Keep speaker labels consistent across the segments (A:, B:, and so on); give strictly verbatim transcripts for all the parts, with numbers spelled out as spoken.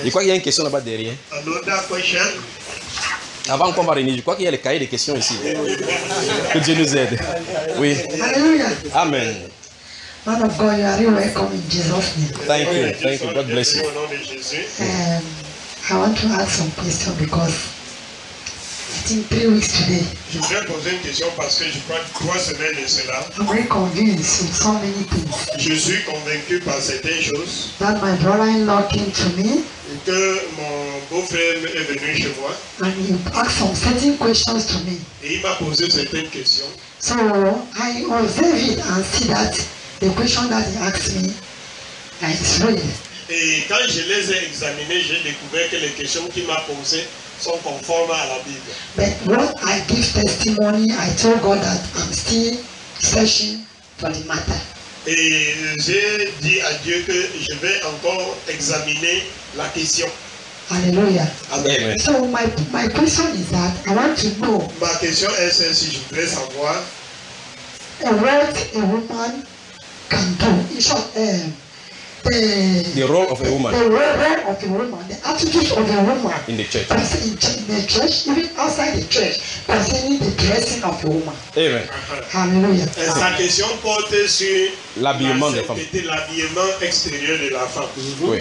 A: Je crois qu'il y a une question là-bas derrière.
B: Another question.
A: Avant qu'on va réunir, je crois qu'il y a les cahiers de questions ici. Que Dieu nous aide. Oui.
C: Hallelujah.
A: Amen.
C: Man of God, you are really welcome in Jesus' name.
A: Thank you. Thank you. God bless you.
B: Au nom de Jésus.
C: Um, I want to ask some questions because I think three weeks today,
B: Je voudrais poser une question parce que je crois que trois semaines de cela,
C: I'm very convinced with so many things
B: je suis convaincu par certaines choses
C: that my brother-in-law came to me
B: que mon beau-frère est venu chez moi
C: and he asked some certain questions to me.
B: et il m'a posé certaines questions.
C: So I observed it and see that the question that he asked me is real.
B: Et quand je les ai examinées, j'ai découvert que les questions qu'il m'a posées sont conformes à la Bible.
C: But what I give testimony, I told God that I'm still searching for the matter.
B: Et j'ai dit à Dieu que je vais encore examiner la question.
C: Hallelujah.
A: Amen.
C: So my, my question is that I want to know
B: Ma question est celle-ci, je voudrais savoir
C: uh, what a woman can do. In short, um, the,
A: The role of a woman
C: the role of a woman, the attitude of a woman
A: in the church.
C: in the church, even outside the church, concerning the dressing of a woman.
A: Amen.
C: Hallelujah.
B: Euh, Sa question porte sur
A: L'habillement
B: la
A: des femmes.
B: sainteté, l'habillement extérieur de la femme.
A: Oui.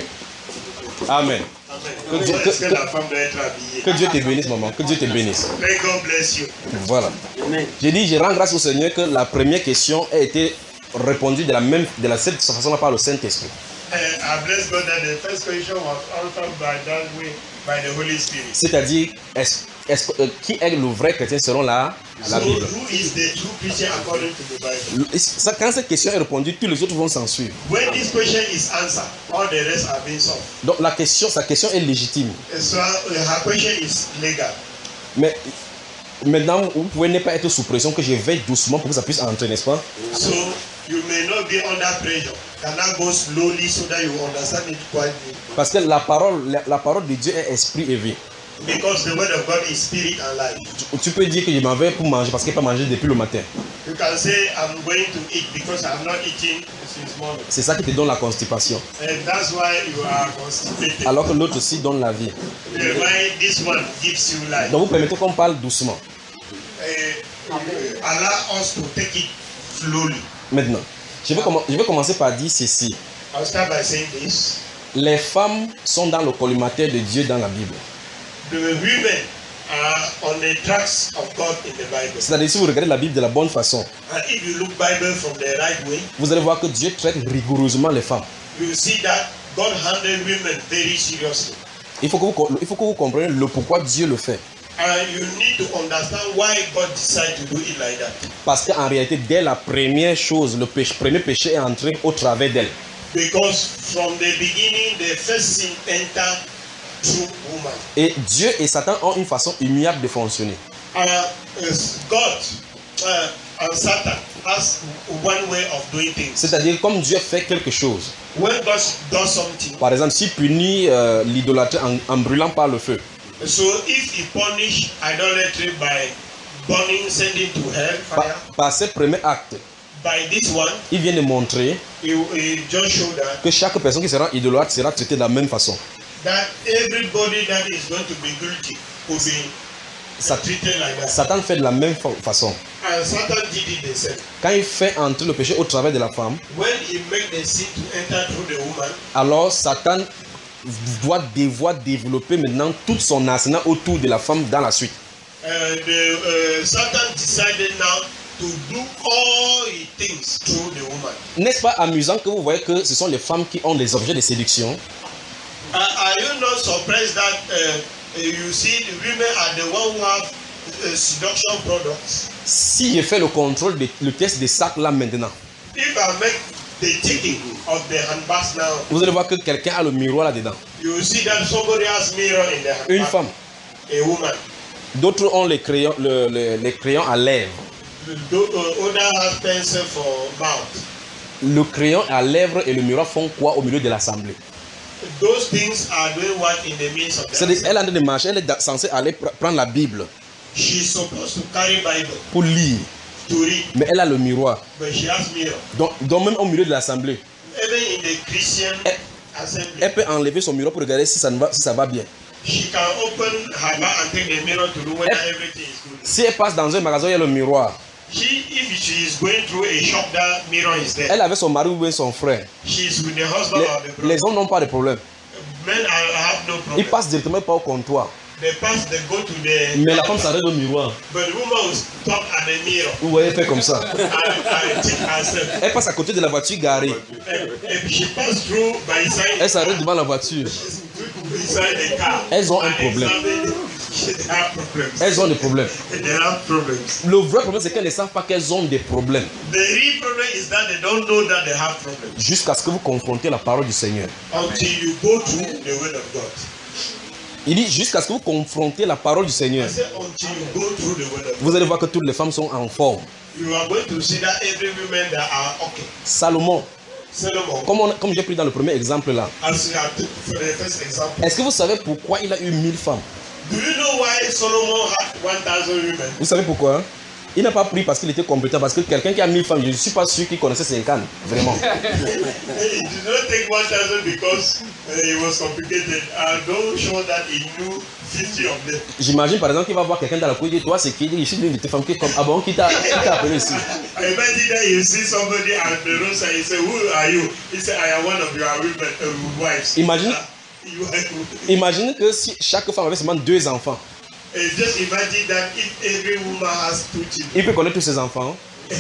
A: Amen.
B: Amen.
A: Que Dieu-
B: Comment est-ce que
A: que-
B: la femme doit être habillée?
A: Que Dieu te bénisse, maman. Que Dieu te bénisse.
B: May God bless you.
A: Voilà. J'ai dit, je rends grâce au Seigneur que la première question a été répondue de la même, de la cette façon-là par le Saint-Esprit.
B: Uh, I bless God that the first question was answered by that way by the Holy Spirit.
A: C'est-à-dire, est-ce, est-ce, euh, qui est le vrai chrétien selon la, la
B: So
A: Bible?
B: who is the true Christian according to the Bible?
A: Le- ça, quand cette question est répondue, tous les autres vont s'en suivre.
B: When this question is answered, all the rest are being solved.
A: Donc la question, sa question est légitime.
B: So uh, her question is legal.
A: Mais maintenant, vous pouvez ne pas être sous pression que je veille doucement pour que ça puisse entrer, n'est-ce pas?
B: So you may not be under pressure. Can I go slowly so that you understand it quietly?
A: Parce que la parole, la, la parole de Dieu est esprit et vie.
B: Because the word of God is spirit and life.
A: Tu, tu peux dire que je m'en vais pour manger parce qu'il n'a pas mangé depuis le matin.
B: You can say I'm going to eat because I'm not eating since morning.
A: C'est ça qui te donne la constipation.
B: And that's why you are constipated.
A: Alors que l'autre aussi donne la vie.
B: Uh, why this one gives you life.
A: Donc vous permettez qu'on parle doucement.
B: Uh, allow us to take it slowly.
A: Maintenant, je vais, commen- je vais commencer par dire ceci.
B: I'll start by saying this.
A: Les femmes sont dans le collimateur de Dieu dans la Bible.
B: The women are on the tracks of God in the Bible.
A: C'est-à-dire, si vous regardez la Bible de la bonne façon,
B: And if you look Bible from the right way,
A: vous allez voir que Dieu traite rigoureusement les femmes.
B: you see that God handled women very seriously.
A: Il faut que vous, il faut que vous compreniez le pourquoi Dieu le fait.
B: And you need to understand why God decided to do it like that.
A: Parce qu'en réalité, dès la première chose, le péché, premier péché est entré au travers d'elle.
B: Because from the beginning, the first sin entered through woman.
A: Et Dieu et Satan ont une façon immuable de fonctionner.
B: And uh, God uh, and Satan has one way of doing things.
A: C'est-à-dire, comme Dieu fait quelque chose,
B: When God does something,
A: par exemple, s'il punit euh, l'idolâtrie en, en brûlant par le feu,
B: so if he punish idolatry by burning, sending to hell,
A: par,
B: fire,
A: par ce premier acte,
B: by this one,
A: il vient de montrer
B: he, he just showed that,
A: que chaque personne qui sera idolâtre sera traitée de la même façon.
B: that everybody that is going to be guilty will be
A: Sat-
B: treated like that.
A: Satan fait de la même fa- façon.
B: And Satan did it the same.
A: Quand il fait entrer le péché au travers de la femme,
B: When he made the sin to enter through the woman,
A: alors Satan doit devoir développer maintenant tout son arsenal autour de la femme dans la suite.
B: uh, the, uh, Satan decided now to do all he thinks through the woman.
A: N'est-ce pas amusant que vous voyez que ce sont les femmes qui ont des objets de séduction?
B: Uh, are you not surprised that uh, you see the women are the one who have uh, seduction products?
A: Si je fais le contrôle, de, le test des sacs là maintenant,
B: If I make the checking of the handbags now,
A: vous allez voir que quelqu'un a le miroir là-dedans.
B: you will see that somebody has mirror in the handbag.
A: Une femme.
B: A woman.
A: D'autres ont les crayons, le- le- les crayons à lèvres.
B: The do- uh, other has pencil for mouth.
A: Le crayon à lèvres et le miroir font quoi au milieu de l'assemblée?
B: Those things are doing what in the midst of the
A: C'est-à-dire,
B: assembly.
A: elle est en train de marcher, elle est censée aller pr- prendre la Bible
B: She's supposed to carry Bible
A: pour lire.
B: to read,
A: Mais elle a le miroir.
B: but she has mirror.
A: Donc, donc même au milieu de l'assemblée,
B: Even in the Christian
A: elle,
B: assembly.
A: Elle peut enlever son miroir pour regarder si ça, ne va, si ça va bien.
B: She can open her bag and take the mirror to know whether everything is good.
A: Si elle passe dans un magasin, il y a le miroir.
B: She, if she is going through a shop, that mirror is there.
A: Elle avait son mari ou bien son frère.
B: She is with the husband
A: Les,
B: or the brother.
A: les hommes n'ont pas de problème.
B: Men are, have no problem.
A: Ils passent directement pas au comptoir.
B: They pass, they go to the.
A: Mais la femme s'arrête au miroir.
B: But the woman will stop at the mirror.
A: Vous voyez, elle fait comme ça.
B: and, and check herself.
A: Elle passe à côté de la voiture garée.
B: If she pass through by side.
A: Elle s'arrête devant la voiture.
B: Inside the car.
A: Elles ont un problème.
B: They have problems.
A: Elles ont des problèmes.
B: They have problems.
A: Le vrai problème, c'est qu'elles ne savent pas qu'elles ont des problèmes.
B: The real problem is that they don't know that they have problems.
A: Jusqu'à ce que vous confrontez la parole du Seigneur.
B: Until you go through the word of God.
A: Il dit jusqu'à ce que vous confrontez la parole du Seigneur.
B: I said until you go through the word of God.
A: Vous allez voir que toutes les femmes sont en forme.
B: You are going to see that every woman that are okay.
A: Salomon,
B: Solomon.
A: comme, on- comme j'ai pris dans le premier exemple là,
B: As you have for the first example.
A: est-ce que vous savez pourquoi il a eu mille femmes?
B: Do you know why Solomon had one thousand women?
A: Vous savez pourquoi? Il n'a pas pris parce qu'il était compétent, parce que quelqu'un qui a mille femmes, je ne suis pas sûr qu'il connaissait cinquante, vraiment.
B: He did not take one thousand because uh, it was complicated. I don't show that he knew fifty of them.
A: J'imagine par exemple qu'il va voir quelqu'un dans la cour et dit, toi c'est qui? Il dit, je suis l'une de tes femmes qui est comme, ah bon, qui t'a qui t'a appelé ici?
B: I imagine that you see somebody at the roadside, you say, who are you? He said, I am one of your women, uh, wives.
A: Imagine,
B: Uh, you are,
A: imagine que si chaque femme avait seulement deux enfants,
B: uh, just imagine that if every woman has two children,
A: il peut connaître tous ses enfants.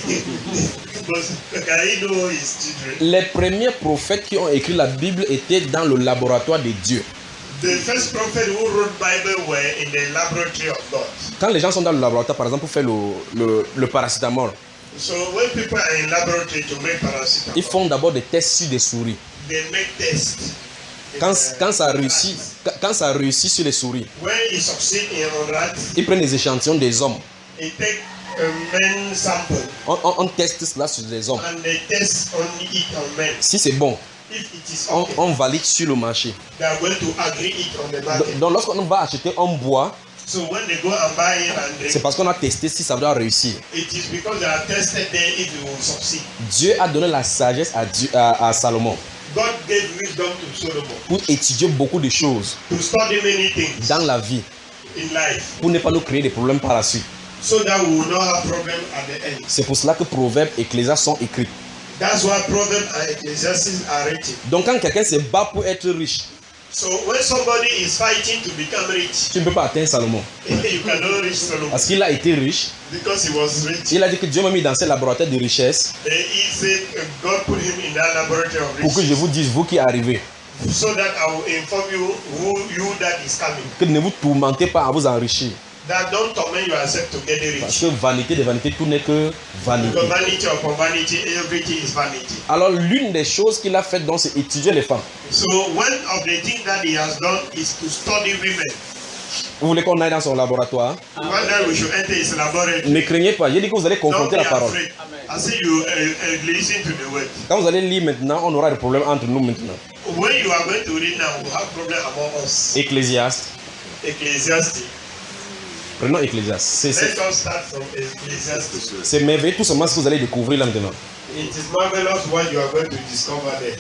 B: but can he know his children?
A: Les premiers prophètes qui ont écrit la Bible étaient dans le laboratoire de Dieu.
B: The first prophet who wrote Bible were in the laboratory of God.
A: Quand les gens sont dans le laboratoire, par exemple, pour faire le, le, le paracétamol,
B: So when people are in laboratory to make paracetamol,
A: ils font d'abord des tests sur des souris.
B: they make tests.
A: Quand,
B: Uh,
A: quand, ça réussit, quand, quand ça réussit sur les souris,
B: When he succeed in on rats,
A: ils prennent des échantillons des hommes.
B: he take a men sample
A: On, on, on teste cela sur les hommes.
B: and they test on it on men.
A: Si c'est bon,
B: If it is
A: on,
B: okay,
A: on valide sur le marché.
B: they are going to agree it on the
A: Do-
B: market.
A: Donc lorsqu'on va acheter un bois,
B: So when they go and buy it and
A: c'est
B: they,
A: parce qu'on a testé si ça doit réussir.
B: it is because they are tested there if it will succeed.
A: Dieu a donné la sagesse à, Dieu, à, à Salomon
B: God gave wisdom to Solomon
A: pour étudier beaucoup de choses
B: to study many things
A: dans la vie,
B: in life
A: pour ne pas nous créer des problèmes par la suite.
B: so that we will not have problem at the end.
A: C'est pour cela que Proverbes et Ecclésiastes sont écrits.
B: That's why Proverbs and Ecclesiastes are written.
A: Donc quand quelqu'un se bat pour être riche,
B: So when somebody is fighting to become rich,
A: tu ne peux pas atteindre Salomon.
B: you cannot reach Solomon
A: Parce qu'il a été riche.
B: because he was rich.
A: Il a dit que Dieu m'a mis dans ce laboratoire de richesse
B: Uh, He said uh, God put him in that laboratory of
A: pour que je
B: riches
A: vous dise, vous qui arrivez,
B: so that I will inform you who you that is coming.
A: que ne vous tourmentez pas à vous enrichir.
B: That don't torment yourself to get
A: Parce
B: rich.
A: que vanité de vanité, tout n'est que vanité.
B: Because vanity upon vanity, everything is vanity.
A: Alors l'une des choses qu'il a faites donc c'est étudier les femmes.
B: So one of the things that he has done is to study women.
A: Vous voulez qu'on aille dans son laboratoire?
B: One day we should enter his laboratory.
A: Ne craignez pas, j'ai dit que vous allez
B: Don't
A: confronter
B: be
A: la parole.
B: afraid. I say you uh, uh, listen to the word.
A: Quand vous allez lire maintenant, on aura des problèmes entre nous maintenant.
B: When you are going to read now, we have problem among us.
A: Ecclésiaste.
B: Ecclesiastes.
A: Prenons Ecclésiaste. C'est- C'est
B: Let us start from Ecclesiastes.
A: c'est merveilleux tout seulement ce que vous allez découvrir là maintenant.
B: It is marvelous what you are going to discover there.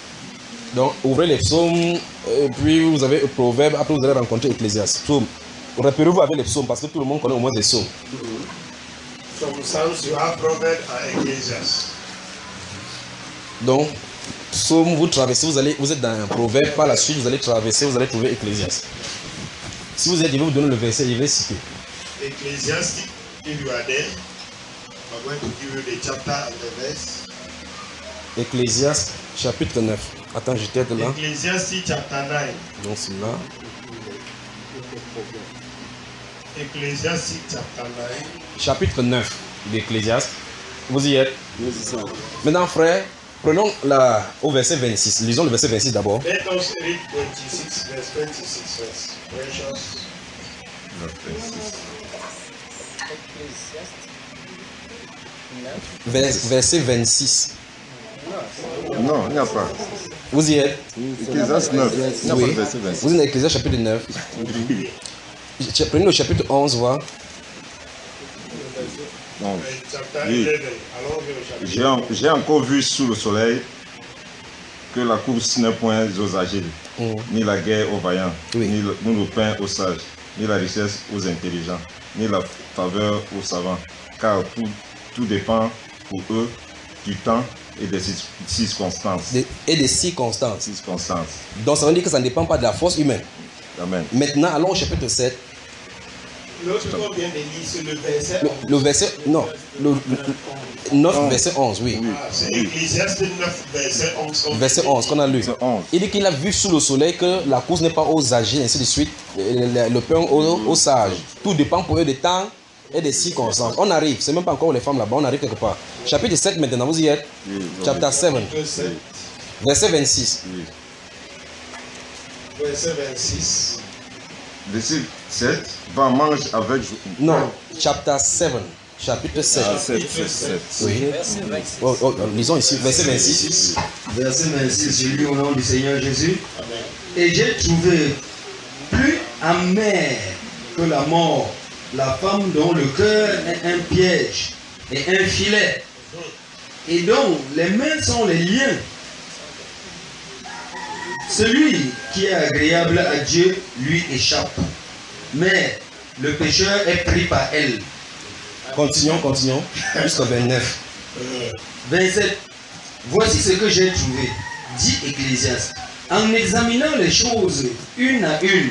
A: Donc ouvrez les psaumes, et puis vous avez le proverbe, après vous allez rencontrer Ecclésiaste. Psaume. Rappelez-vous avec les psaumes parce que tout le monde connaît au moins des psaumes.
B: From Psalms, you have Proverbs and Ecclesiastes.
A: Donc, psaume, vous traversez, vous, allez, vous êtes dans un proverbe, par la suite vous allez traverser, vous allez trouver Ecclésiaste. Si vous êtes, je vais vous donner le verset, je vais citer.
B: Ecclesiastes, if you are there, I'm going to give you the chapter and the verse.
A: Ecclésiaste, chapitre neuf. Attends, j'étais là.
B: Ecclesiastes chapter nine.
A: Donc c'est là.
B: Ecclesiastes chapter nine.
A: Chapitre neuf d'Ecclésiaste. Vous y êtes. Maintenant, frère, prenons la, au verset vingt-six. Lisons le verset vingt-six d'abord.
B: Let us read twenty-six, verse twenty-six, verse. Precious.
A: Vers- verset vingt-six.
D: Non, il n'y a pas.
A: Vous y êtes.
D: Ecclésiaste neuf. Il n'y a pas
A: Oui.
D: de verset vingt-six.
A: Vous êtes dans Ecclésiaste chapitre neuf. Prenez le chapitre onze, voir.
D: Non.
B: Uh, chapter
D: Oui.
B: eleven. Allons vers le chapitre.
D: J'ai en- j'ai encore vu sous le soleil que la course n'est point aux âgés,
A: Mm.
D: ni la guerre aux vaillants,
A: Oui.
D: ni, le, ni le pain aux sages, ni la richesse aux intelligents, ni la faveur aux savants, car tout, tout dépend pour eux du temps et des cir- circonstances.
A: De- et des circonstances.
D: circonstances.
A: Donc ça veut dire que ça ne dépend pas de la force humaine.
D: Amen.
A: Maintenant, allons au chapitre sept.
B: L'autre qu'on vient de lire, c'est le verset
A: Le,
B: onze.
A: le verset, non, le, le- neuf, verset onze, oui.
B: Ah, c'est Ecclésiaste neuf, verset onze. qu'on
A: Verset
B: vient de
A: onze qu'on a lu.
D: C'est onze.
A: Il dit qu'il a vu sous le soleil que la course n'est pas aux âgés, ainsi de suite, le, le- le pain aux, aux sages. Tout dépend pour eux des temps et des circonstances. On arrive, c'est même pas encore les femmes là-bas, on arrive quelque part. Chapitre sept maintenant, vous y êtes.
D: Oui,
A: Chapter sept,
B: lire. Verset-
A: verset vingt-six.
D: oui.
B: Verset vingt-six.
D: Verset sept, va mange avec.
A: Non, chapter sept, chapitre sept.
D: Ah, sept, sept, sept.
A: Oui. Oh, oh, lisons ici, verset vingt-six.
E: Verset vingt-six, je lis au nom du Seigneur Jésus. Et j'ai trouvé plus amer que la mort la femme dont le cœur est un piège et un filet, et dont les mains sont les liens. Celui qui est agréable à Dieu lui échappe, mais le pécheur est pris par elle.
A: Continuons, continuons. Jusqu'au vingt-neuf.
E: vingt-sept. Voici ce que j'ai trouvé, dit Ecclésiaste, en examinant les choses une à une,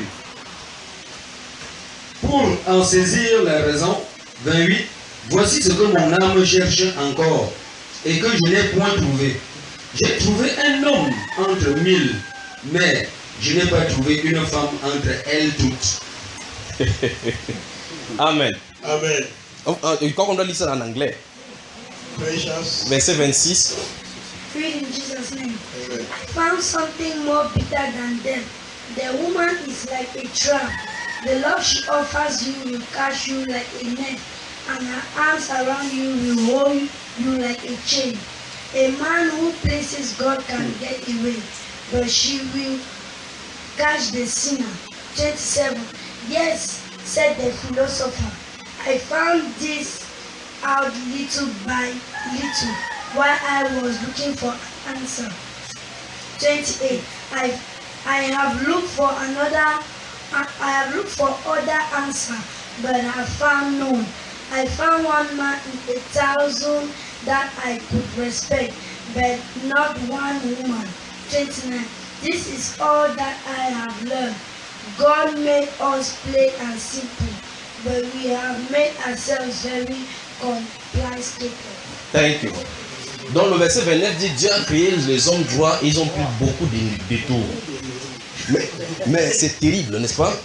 E: pour en saisir la raison. vingt-huit. Voici ce que mon âme cherche encore, et que je n'ai point trouvé. J'ai trouvé un homme entre mille, mais je n'ai pas trouvé une femme entre elles toutes.
A: Amen.
B: Amen.
A: Oh, oh, Je crois qu'on doit lire ça en anglais.
B: Precious.
A: Verset vingt-six.
F: Read in Jesus' name.
B: Amen.
F: I found something more bitter than death. The woman is like a trap. The love she offers you will catch you like a net, and her arms around you will hold you like a chain. A man who places God can get away, but she will catch the sinner. twenty-seven. Yes, said the philosopher, I found this out little by little while I was looking for an answer. twenty-eight. I I have looked for another I I have looked for other answer, but have found none. I found one man in a thousand that I could respect, but not one woman. twenty-nine. This is all that I have learned. God made us play and simple, but we have made ourselves very complicated.
A: Thank you. Donc le verset vingt-neuf dit Dieu a créé les hommes droits, ils ont pris beaucoup de détours. Mais, mais c'est terrible, n'est-ce pas?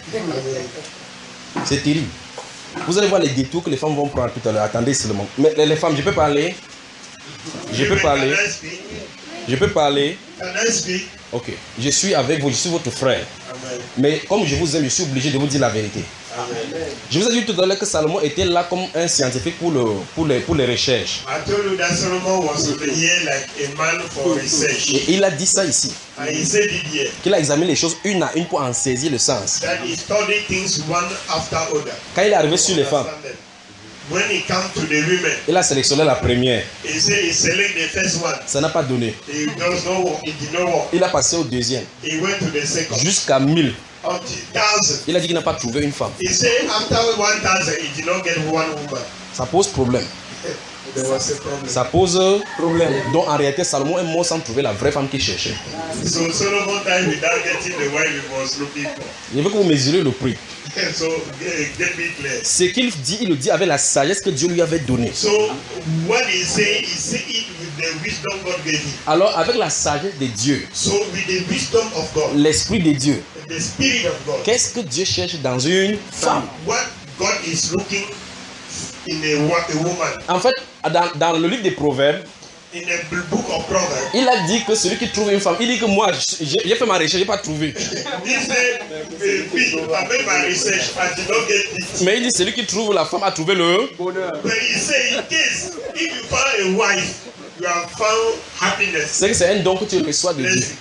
A: C'est terrible. Vous allez voir les détours que les femmes vont prendre tout à l'heure. Attendez seulement. Mais les, les femmes, je peux parler? Je peux parler?
B: Can I speak?
A: Je peux parler?
B: Can I speak?
A: Ok. Je suis avec vous, je suis votre frère.
B: Amen.
A: Mais comme je vous aime, je suis obligé de vous dire la vérité.
B: Amen.
A: Je vous ai dit tout à l'heure que Salomon était là comme un scientifique pour, le, pour, les, pour les recherches.
B: I told you that Solomon was here like a man for research.
A: Et il a dit ça ici.
B: And he said it here.
A: Qu'il a examiné les choses une à une pour en saisir le sens.
B: That he studied things one after other.
A: Quand il est arrivé sur les femmes,
B: Understand them. When he come to the women,
A: il a sélectionné la première.
B: he said he select the first one.
A: Ça n'a pas donné.
B: He does not work. He did not work.
A: Il a passé au deuxième.
B: He went to the second.
A: Jusqu'à mille.
B: Until thousand.
A: Il a dit qu'il n'a pas trouvé une femme.
B: He said after one thousand, he did not get one woman.
A: Ça pose problème.
B: There was a problem.
A: Ça pose problème. Donc en réalité, Salomon est mort sans trouver la vraie femme qu'il cherchait.
B: So Solomon died without getting the wife he was looking for.
A: Il veut que vous mesurez le prix.
B: So get, get me clear.
A: Ce qu'il dit, il le dit avec la sagesse que Dieu lui avait donnée.
B: So what he say, he say it with the wisdom God gave him.
A: Alors avec la sagesse de Dieu,
B: So with the wisdom of God,
A: l'esprit de Dieu,
B: the spirit of God,
A: qu'est-ce que Dieu cherche dans une femme?
B: what God is looking in a, wo- a woman.
A: En fait, dans, dans le livre des Proverbes,
B: In the book of Proverbs,
A: il a dit que celui qui trouve une femme, il dit que moi, j'ai j'ai fait ma recherche, je n'ai pas trouvé.
B: he said, "Eh, me, I made my research, I did not get it."
A: Mais il dit celui qui trouve la femme a trouvé le...
B: But he said, in case, if you found a wife, you have found happiness.
A: C'est que c'est un don que tu reçois de Dieu.
B: Blessing.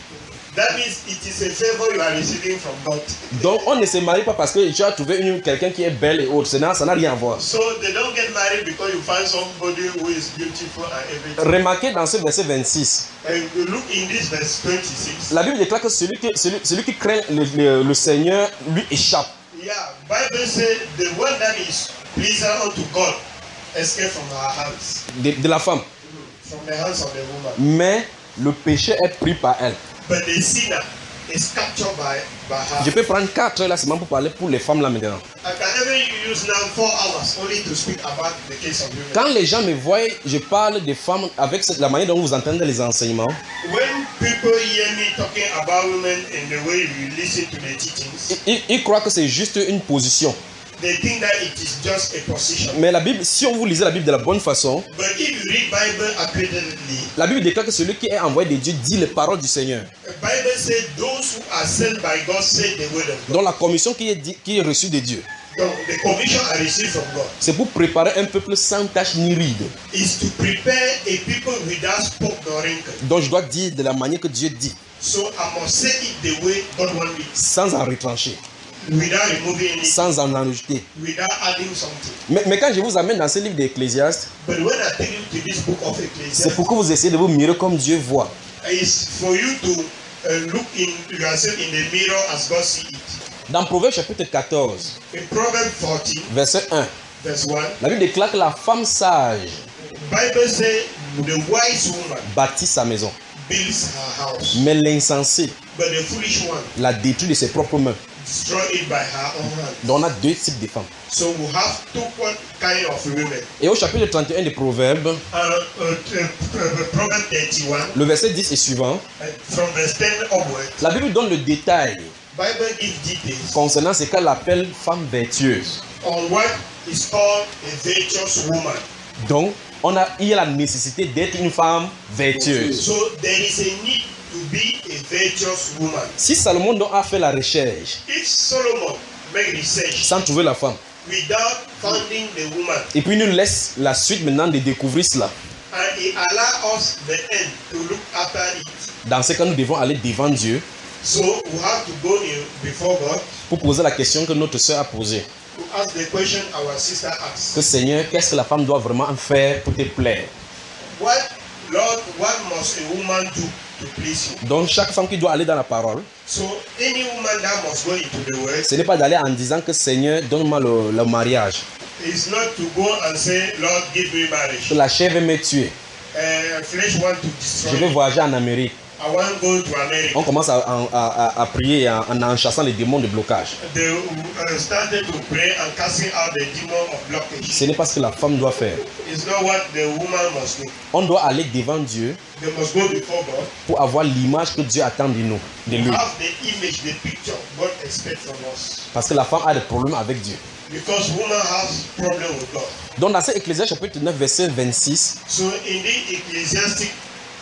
B: That means it is a favor you are receiving from God.
A: Donc on ne se marie pas parce que tu as trouvé une quelqu'un qui est belle et autre. Ça n'a, ça n'a rien à voir.
B: So they don't get married because you find somebody who is beautiful and everything.
A: Remarquez dans ce verset vingt-six.
B: And you look in this verse twenty-six.
A: La Bible déclare que celui qui, celui, celui qui craint le, le, le Seigneur lui échappe.
B: Yeah, Bible says the one that is pleasing unto God escape from our hands,
A: De, de la femme.
B: from the hands of the woman.
A: Mais le péché est pris par elle.
B: But the sinner is captured by, by her.
A: Je peux prendre quatre heures là seulement pour parler pour les femmes là maintenant.
B: I can even use now four hours only to speak about the case of women.
A: Quand les gens me voient, je parle des femmes avec la manière dont vous entendez les enseignements.
B: When people hear me talking about women in the way you listen to the teachings,
A: Ils, ils croient que c'est juste une position.
B: they think that it is just a position.
A: Mais la Bible, si on vous lisez la Bible de la bonne façon,
B: But if you read Bible accurately,
A: la Bible déclare que celui qui est envoyé de Dieu dit les paroles du Seigneur.
B: the Bible says those who are sent by God say the word of God.
A: Donc la commission qui est, dit- qui est reçue de Dieu,
B: So the commission I received from God
A: c'est pour préparer un peuple sans tache ni ride.
B: is to prepare a people without spot nor wrinkle.
A: Donc je dois dire de la manière que Dieu dit,
B: So I must say it the way God wants me,
A: sans en retrancher,
B: without removing anything,
A: sans en en rajouter.
B: without adding something.
A: Mais, mais quand je vous amène dans ce livre d'Ecclésiaste,
B: But when I take you to this book of
A: c'est
B: Ecclesiastes,
A: pour que vous essayez de vous mirer comme Dieu voit.
B: it's for you to uh, look in yourself in the mirror as God sees it.
A: Dans Proverbe chapitre quatorze,
B: In Proverbs fourteen,
A: verset un,
B: verse one,
A: la Bible déclare que la femme sage
B: Bible says the wise woman
A: bâtit sa maison,
B: builds her house,
A: mais l'insensé
B: but the foolish one
A: la détruit de ses propres mains.
B: destroy it by her own hand.
A: Donc on a deux types de femmes.
B: So we have two what kind of women.
A: Et au chapitre trente et un des Proverbes,
B: Uh, uh, uh, uh, Proverbs thirty-one,
A: le verset dix et suivant,
B: uh, from verse ten upward,
A: la Bible donne le détail
B: Bible gives details
A: concernant ce qu'elle appelle femme vertueuse.
B: on what is called a virtuous woman.
A: Donc, on a, il y a la nécessité d'être une femme vertueuse.
B: So there is a need to be a virtuous woman.
A: Si Salomon donc a fait la recherche
B: If Solomon make research
A: sans trouver la femme,
B: without finding the woman,
A: et puis il nous laisse la suite maintenant de découvrir cela,
B: and he allow us the end to look after it,
A: dans ce cas, nous devons aller devant Dieu
B: so we have to go in before God
A: pour poser la question que notre soeur a posée.
B: to ask the question our sister asked.
A: Que Seigneur, qu'est-ce que la femme doit vraiment faire pour te plaire?
B: What, Lord, what must a woman do to please you?
A: Donc, chaque femme qui doit aller dans la parole,
B: So any woman that must go into the word
A: ce n'est pas d'aller en disant que Seigneur, donne-moi le, le mariage,
B: is not to go and say, Lord, give me marriage.
A: que la chair veut me tuer,
B: Uh, flesh want to
A: je
B: destroy
A: veux
B: me.
A: voyager en Amérique.
B: I want to go to America.
A: On commence à, à, à, à prier en, en, en chassant les démons de blocage.
B: They uh, started to pray and casting out the demon of blockage.
A: Ce n'est pas ce que la femme doit faire.
B: It's not what the woman must do.
A: On doit aller devant Dieu
B: They must go before God.
A: pour avoir l'image que Dieu attend de nous, de lui.
B: Have the image, the picture God expects from us.
A: Parce que la femme a des problèmes avec Dieu.
B: Because woman has problem with God.
A: Donc dans cet Ecclésiaste chapitre neuf verset vingt-six,
B: So in the Ecclesiastic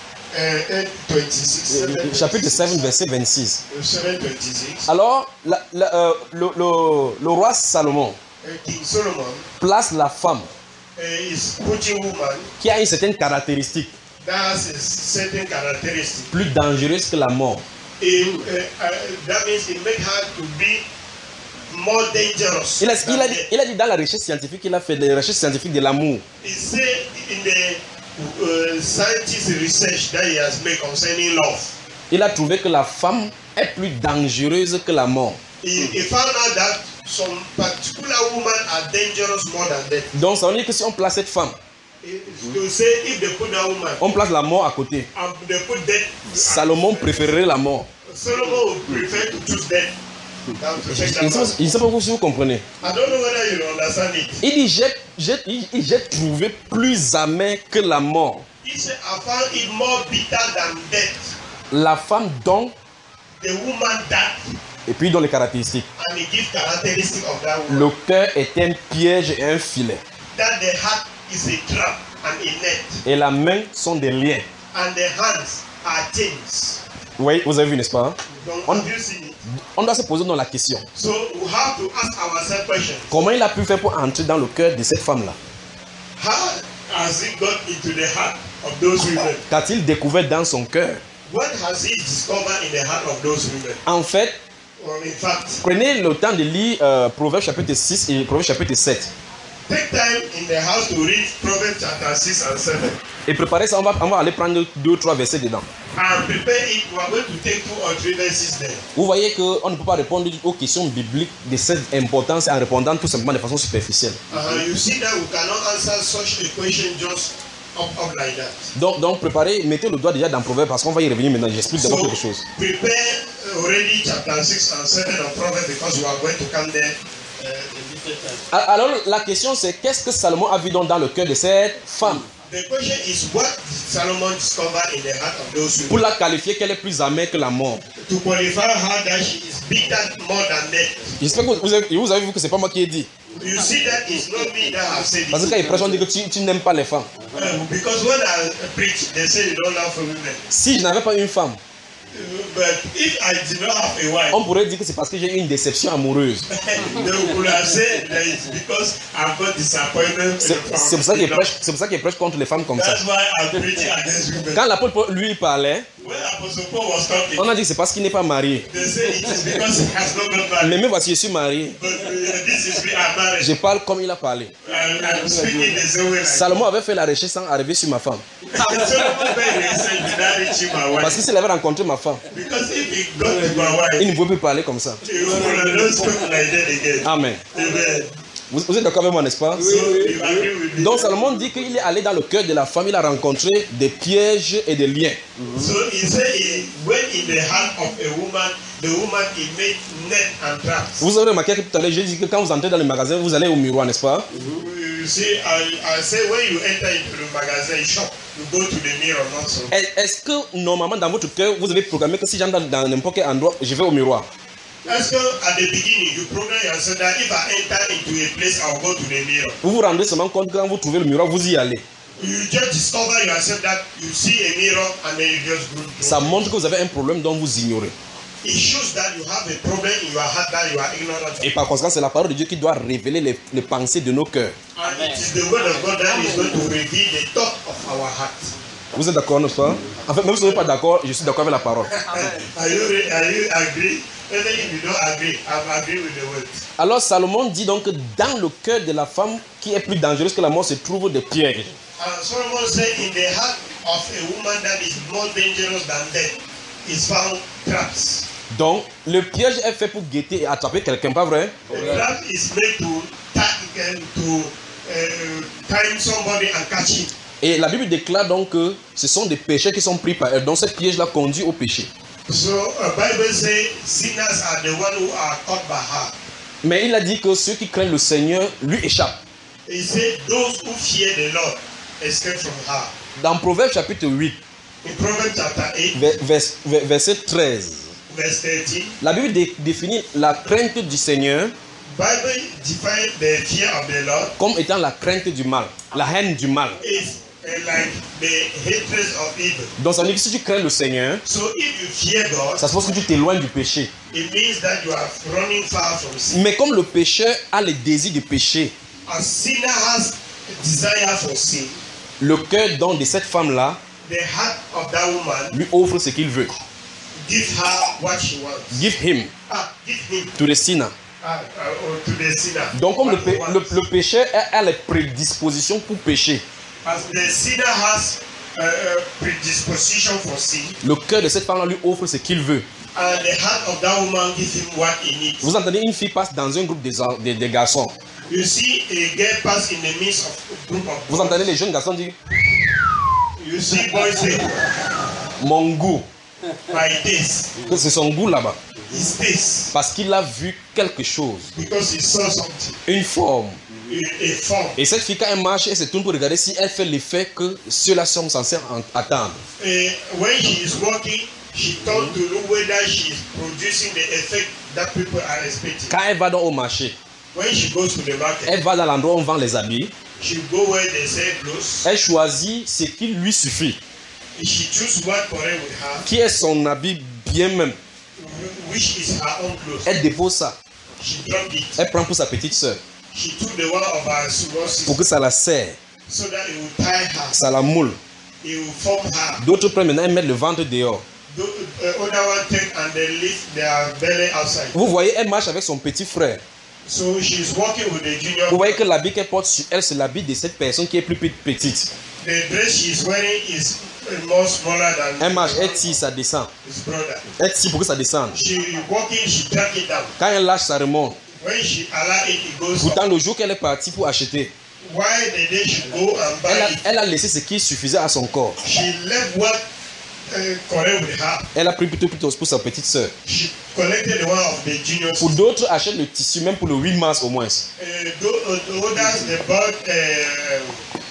B: uh, twenty-six,
A: chapitre sept verset vingt-six.
B: seven twenty-six,
A: Alors la- la- euh, le, le- le roi Salomon
B: uh, King Solomon
A: place la femme
B: uh, is putting woman
A: qui a une certaine caractéristique
B: that has a certain characteristic.
A: plus dangereuse que la mort.
B: It, uh, uh, that means it make her to be more dangerous.
A: Il a,
B: than
A: il, a dit,
B: death.
A: il a dit dans la recherche scientifique, il a fait des recherches scientifiques de l'amour.
B: He said in the uh, scientist research that he has made concerning love,
A: Il a trouvé que la femme est plus dangereuse que la mort.
B: he, he found out that some particular women are dangerous more than death.
A: Donc ça veut dire que si on place cette femme,
B: He- To say if they put that woman
A: on place la mort à côté.
B: and they put death,
A: Salomon préférerait la mort.
B: Solomon would prefer to choose death than to
A: Je
B: take
A: je
B: that
A: ne sais
B: man.
A: pas, je ne sais pas si vous comprenez.
B: I don't know whether you understand it.
A: Il dit, j'ai, j'ai, il- j'ai trouvé plus amer que la mort.
B: He said, I found it more bitter than death.
A: La femme donc,
B: The woman that,
A: et puis dans les caractéristiques.
B: and he gives characteristic of that woman.
A: Le cœur est un piège et un filet.
B: That the heart is a trap and a net,
A: Et la main sont des liens.
B: and the hands are chains.
A: Oui, vous avez vu, n'est-ce pas?
B: Don't
A: On-
B: have you seen it?
A: On doit se poser dans la question.
B: So we have to ask ourselves questions.
A: Comment il a pu faire pour entrer dans le cœur de cette femme-là?
B: How has it got into the heart of those women?
A: Qu'a-t-il découvert dans son cœur?
B: what has he discovered in the heart of those women?
A: En fait,
B: Or in fact,
A: prenez le temps de lire euh, Proverbes chapitre six et Proverbes chapitre sept.
B: take time in the house to read Proverbs chapter six and seven.
A: Et préparez ça, on va, on va aller prendre deux ou trois versets dedans.
B: And prepare it. We are going to take two or three verses there.
A: Vous voyez qu'on ne peut pas répondre aux questions bibliques de cette importance en répondant tout simplement de façon superficielle.
B: Uh, you see that we cannot answer such a question just up, up like that.
A: Donc, donc préparez, mettez le doigt déjà dans Proverbes parce qu'on va y revenir maintenant. J'explique d'abord
B: So,
A: quelque chose.
B: prepare already chapter six and seven of Proverbs because we are going to come there uh, in different time.
A: Alors la question c'est qu'est-ce que Salomon a vu donc dans le cœur de cette femme
B: The question is what did Solomon discover in the heart of those
A: pour
B: women
A: la qualifier qu'elle est plus amère que la mort.
B: to qualify her that she is bitter more than death.
A: J'espère que vous avez, vous avez vu que c'est pas moi qui ai dit.
B: You see that it's not me that have said
A: Parce que quand
B: it.
A: il prêche, on dit que tu, tu n'aimes pas les femmes.
B: Uh, because when I preach, they say you don't love for women.
A: Si je n'avais pas une femme,
B: Uh, but if I did not have a wife,
A: on pourrait dire que c'est parce que j'ai eu une déception amoureuse.
B: they would have said that it's because I've got disappointment.
A: C'est
B: from
A: c'est pour ça qu'il
B: the
A: prêche, c'est pour ça qu'il prêche contre les femmes comme ça.
B: That's why I'm preaching against women.
A: Quand l'apôtre Paul lui parlait,
B: When Apostle Paul was talking,
A: on a dit que c'est parce qu'il n'est pas marié.
B: they say it is because he has not got married.
A: Mais même voici, je suis marié.
B: But uh, this is me, I'm married.
A: Je parle comme il a parlé.
B: And I'm speaking the same way. Like
A: Salomon avait fait la recherche sans arriver sur ma femme.
B: Solomon very said without reaching my
A: Parce que
B: wife.
A: s'il avait rencontré ma femme,
B: Because if he got to my
A: il
B: wife,
A: ne pouvait plus parler comme ça.
B: he would have not spoken like that again.
A: Amen.
B: Amen.
A: Vous, vous êtes d'accord avec moi, n'est-ce pas?
B: So you agree with me?
A: Donc Salomon dit qu'il est allé dans le cœur de la femme, il a rencontré des pièges et des liens.
B: So he said he went in the heart of a woman, the woman he made net and traps.
A: Vous avez remarqué que tout à l'heure, j'ai dit que quand vous entrez dans le magasin, vous allez au miroir, n'est-ce pas?
B: You see, I, I say when you enter into the magazine shop, you go to the mirror also.
A: Est- Est-ce que normalement dans votre cœur, vous avez programmé que si j'entre dans n'importe quel endroit, je vais au miroir?
B: That's because at the beginning you program yourself that if I enter into a place, I'll go to the mirror.
A: Vous vous rendez seulement compte que quand vous trouvez le miroir, vous y allez.
B: You just discover yourself that you see a mirror and then you just go.
A: Ça montre que vous avez un problème dont vous ignorez.
B: It shows that you have a problem in your heart that you are ignorant of.
A: Et par conséquent, c'est la parole de Dieu qui doit révéler les, les pensées de nos cœurs.
B: And it is the word of God that is going to reveal the thought of our heart.
A: Vous êtes d'accord, n'est-ce pas? En fait, même si vous n'êtes pas d'accord, je suis d'accord avec la parole.
B: Are you, re- are you agree? Even if you don't agree, I agree with the word.
A: Alors Salomon dit donc que dans le cœur de la femme qui est plus dangereuse que la mort se trouvent des pièges.
B: And Solomon said, in the heart of a woman that is more dangerous than death is found traps.
A: Donc le piège est fait pour guetter et attraper quelqu'un, pas vrai?
B: The trap is made to tag to uh, time somebody and catch him.
A: Et la Bible déclare donc que ce sont des péchés qui sont pris par elle. Donc ce piège-là conduit au péché.
B: So a Bible says sinners are the one who are caught by her.
A: Mais il a dit que ceux qui craignent le Seigneur lui échappent.
B: He said those who fear the Lord escape from her.
A: Dans Proverbes chapitre huit,
B: In Proverbs chapter eight,
A: vers- vers- vers- verset treize,
B: verse thirteen,
A: la Bible dé- définit la crainte du Seigneur
B: Bible defines the fear of the Lord
A: comme étant la crainte du mal, la haine du mal.
B: is uh, like the hatred of evil.
A: Donc ça veut dire que si tu crains le Seigneur,
B: So if you fear God,
A: ça suppose que tu t'éloignes du péché.
B: it means that you are running far from sin.
A: Mais comme le pécheur a le désir de pécher,
B: A sinner has a desire for sin.
A: le cœur donc de cette femme-là
B: The heart of that woman
A: lui offre ce qu'il veut.
B: give her what she wants.
A: Give him
B: Ah, give him
A: to the sinner.
B: ah, uh, or to the sinner.
A: Donc comme le,
B: what
A: pé-
B: he
A: le,
B: wants.
A: le pécheur a, a les prédispositions pour pécher,
B: As the sinner has a, a predisposition for sin,
A: le cœur de cette femme-là lui offre ce qu'il veut.
B: and the heart of that woman gives him what he needs.
A: Vous entendez, une fille passe dans un groupe des en- des- des garçons.
B: You see a girl pass in the midst of a group of
A: Vous entendez les jeunes garçons dire
B: You see boys say,
A: mon goût,
B: my taste
A: que c'est son goût là-bas.
B: is this,
A: Parce qu'il a vu quelque chose,
B: because he saw something,
A: une forme.
B: a, a form.
A: Et cette fille, quand elle marche, elle se tourne pour regarder si elle fait l'effet que ceux-là sont censés en- attendre.
B: Uh, when she is walking, she turned to look whether she is producing the effect that people are expecting.
A: Quand elle va dans au marché,
B: When she goes to the market,
A: elle va dans l'endroit où on vend les habits,
B: she go where they sell clothes.
A: elle choisit ce qui lui suffit,
B: She choose what correct with her,
A: qui est son habit bien même.
B: which is her own clothes.
A: Elle dépose ça,
B: She dropped it.
A: elle prend pour sa petite soeur,
B: She took the one of her small
A: pour
B: sister
A: que ça la serre,
B: so that it will tie her,
A: ça la moule.
B: it will form her.
A: D'autres prennent maintenant, elles mettent le ventre dehors.
B: the uh, other one take and they lift their belly outside.
A: Vous voyez, elle marche avec son petit frère.
B: So she's walking with the junior.
A: Vous voyez que l'habit qu'elle porte sur elle, c'est l'habit de cette personne qui est plus petite.
B: The dress she's wearing is more smaller than.
A: Elle marche, elle tire, ça descend.
B: His brother.
A: Elle tire pour que ça descende.
B: She walking, she drag it down.
A: Quand elle lâche, ça remonte.
B: When she allow it, it goes
A: Pourtant,
B: up.
A: le jour qu'elle est partie pour acheter,
B: Why the day she go and buy
A: elle a,
B: it?
A: elle a laissé ce qui suffisait à son corps.
B: She left what uh, correct with her.
A: Elle a pris plutôt, plutôt pour sa petite soeur.
B: She collected one of the junior.
A: Pour d'autres, achètent le tissu, même pour le huit mars au moins.
B: Uh, the, uh, the others they bought uh,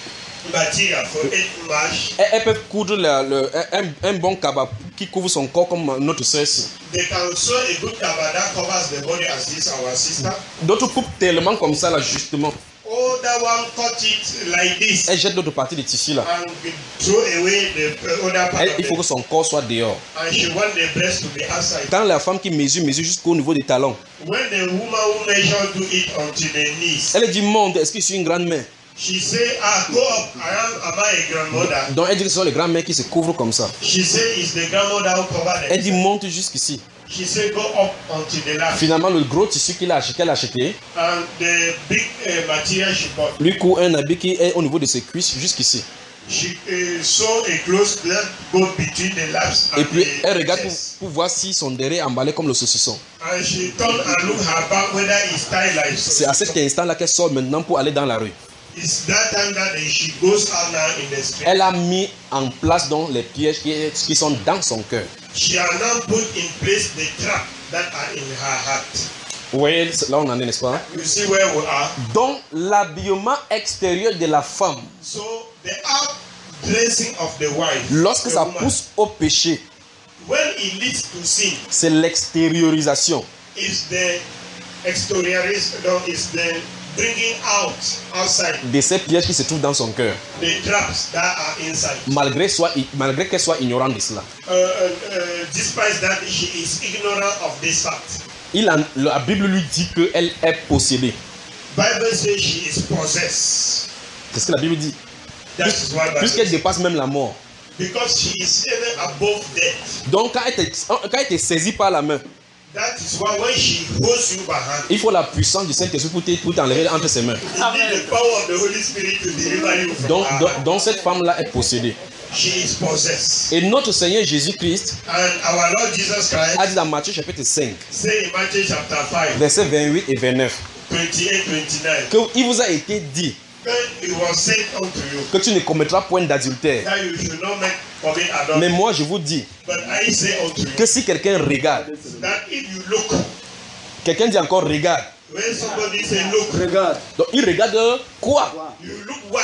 B: material for eight march.
A: Elles, elles peuvent coudre la- le- un, un bon cabas qui couvre son corps comme notre soeur ici.
B: They can sew a good cover that covers the body as this our sister.
A: D'autres coupent tellement comme ça là justement.
B: Other one cut it like this
A: Elles jettent l'autre partie du tissu là.
B: and throw away the uh, other part
A: Elle-
B: of
A: il faut que
B: it.
A: son corps soit dehors.
B: And she want the breast to be outside.
A: Quand la femme qui mesure, mesure jusqu'au niveau des talons.
B: When the woman who measure do it until the knees,
A: Elle dit, monte, est-ce que je suis une grande mère?
B: she say, ah, go up. I am, am I a grandmother?
A: Donc elle dit que ce sont les grandes mères qui se couvrent comme ça.
B: She say, it's the grandmother who cover
A: Elle dit,
B: them.
A: monte jusqu'ici.
B: She say, go up until the last.
A: Finalement, le gros tissu qu'il a acheté, qu'elle a acheté,
B: And the big uh, material she bought,
A: lui court un habit qui est au niveau de ses cuisses jusqu'ici.
B: she uh, sew a clothes that go between the laps
A: Et
B: and
A: puis
B: the
A: elle regarde pour,
B: chest.
A: pour voir si son derrière est emballé comme le saucisson.
B: And she turn and look her back whether it's tied like so.
A: C'est à cet instant-là qu'elle sort maintenant pour aller dans la rue.
B: It's that time that she goes out now in the street.
A: Elle a mis en place donc les pièges qui, qui sont dans son cœur.
B: She has now put in place the trap that are in her heart.
A: Vous voyez, là on en est, n'est-ce pas?
B: You see where we are?
A: Donc l'habillement extérieur de la femme,
B: So the out dressing of the wife,
A: lorsque
B: the
A: ça
B: woman,
A: pousse au péché,
B: when it leads to sin,
A: c'est l'extériorisation.
B: is the exteriorization, no, is the bringing out outside
A: De ces pièges qui se trouvent dans son cœur,
B: the traps that are inside.
A: malgré, soit, malgré qu'elle soit ignorante de cela.
B: Uh, uh, uh, despite that, she is ignorant of this fact.
A: Il en- la Bible lui dit qu'elle est possédée.
B: Bible says she is possessed.
A: C'est ce que la Bible dit.
B: That is why Bible
A: Puisqu'elle
B: says.
A: dépasse même la mort.
B: Because she is even above death.
A: Donc quand elle te, quand elle te saisit par la main,
B: That is why when she holds you by hand,
A: il faut la puissance du Saint-Esprit pour te- pour t'enlever entre ses mains.
B: you need the power of the Holy Spirit to deliver you from
A: Donc,
B: her
A: donc,
B: hand.
A: donc cette femme-là est possédée.
B: She is possessed.
A: Et notre Seigneur Jésus-Christ
B: And our Lord Jesus Christ
A: a dit dans Matthieu chapitre cinq,
B: say in Matthew chapter five,
A: versets vingt-huit et vingt-neuf,
B: twenty-eight, twenty-nine,
A: qu'il vous a été dit
B: when it was said unto you
A: que tu ne commettras point d'adultère.
B: that you should not make commit
A: Mais
B: adultery.
A: moi je vous dis
B: But I say unto you
A: que si quelqu'un regarde,
B: that if you look,
A: quelqu'un dit encore regarde,
B: when somebody say look,
E: Regarde.
A: donc il regarde quoi?
B: you look what?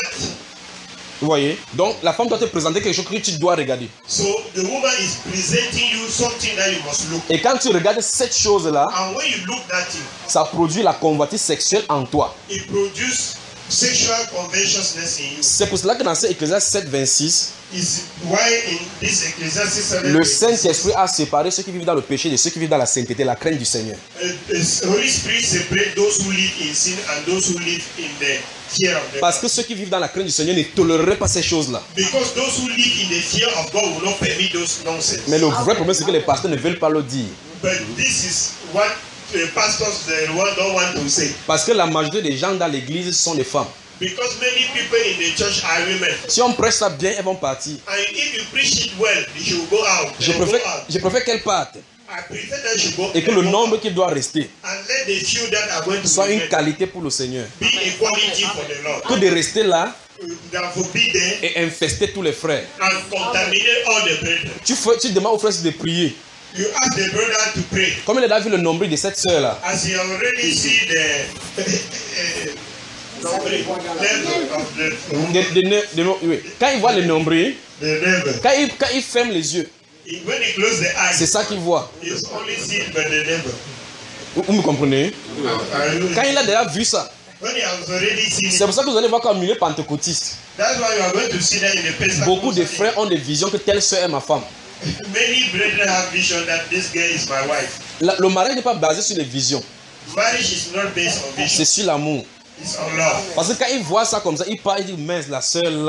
A: Vous voyez? Donc la femme doit te présenter quelque chose que tu dois regarder.
B: So the woman is presenting you something that you must look.
A: Et quand tu regardes cette chose-là,
B: And when you look that thing,
A: ça produit la convoitise sexuelle en toi.
B: it produces sexual covetousness in you.
A: C'est pour cela que dans ce Ecclésiaste sept, vingt-six,
B: Is why in this Ecclesiastes seven,
A: le Saint-Esprit a séparé ceux qui vivent dans le péché de ceux qui vivent dans la sainteté, la crainte du Seigneur.
B: uh, the Holy Spirit separate those who live in sin and those who live in the fear of the
A: Parce que ceux qui vivent dans la crainte du Seigneur ne toléreraient pas ces choses-là.
B: Because those who live in the fear of God will not permit those nonsense.
A: Mais le vrai problème, c'est que les pasteurs ne veulent pas le dire.
B: But this is what the pastors the one don't want to say.
A: Parce que la majorité des gens dans l'église sont des femmes.
B: Because many people in the church are women.
A: Si on prêche ça bien, elles vont partir.
B: And if you preach it well, they should go out.
A: Je
B: They will
A: préfère,
B: go out.
A: je préfère qu'elles partent.
B: I prefer that you go
A: Et que
B: they
A: le
B: go
A: nombre
B: out.
A: qui doit rester
B: And let the few that are going to
A: soit une
B: remain
A: qualité pour le Seigneur.
B: be a quality for the Lord.
A: Que de rester là
B: That will be there
A: et infester tous les frères.
B: and contaminate all the brethren.
A: Tu, fais, tu demandes aux frères de prier.
B: You ask the brother to pray.
A: Comme il a vu le nombril de cette sœur-là.
B: As you already see the number, level of the,
A: De- de ne- de- oui. Quand il voit le nombril,
B: the level.
A: quand il, quand il ferme les yeux,
B: When he close the eyes,
A: c'est ça qu'il voit.
B: he's only seen by the level.
A: Vous, vous me comprenez?
B: And
A: Quand il a déjà vu ça,
B: when he has already seen
A: c'est
B: it,
A: pour ça que vous allez voir qu'au milieu pentecôtiste,
B: that's why you are going to see that in the Pentecostal.
A: beaucoup de frères ont des visions que telle sœur est ma femme.
B: Many brethren have vision that this girl is my wife.
A: La- le mariage n'est pas basé sur les visions,
B: Marriage is not based on vision,
A: c'est sur l'amour.
B: it's on love.
A: Parce que quand il voit ça comme ça, il part, il dit, mince, la sœur là,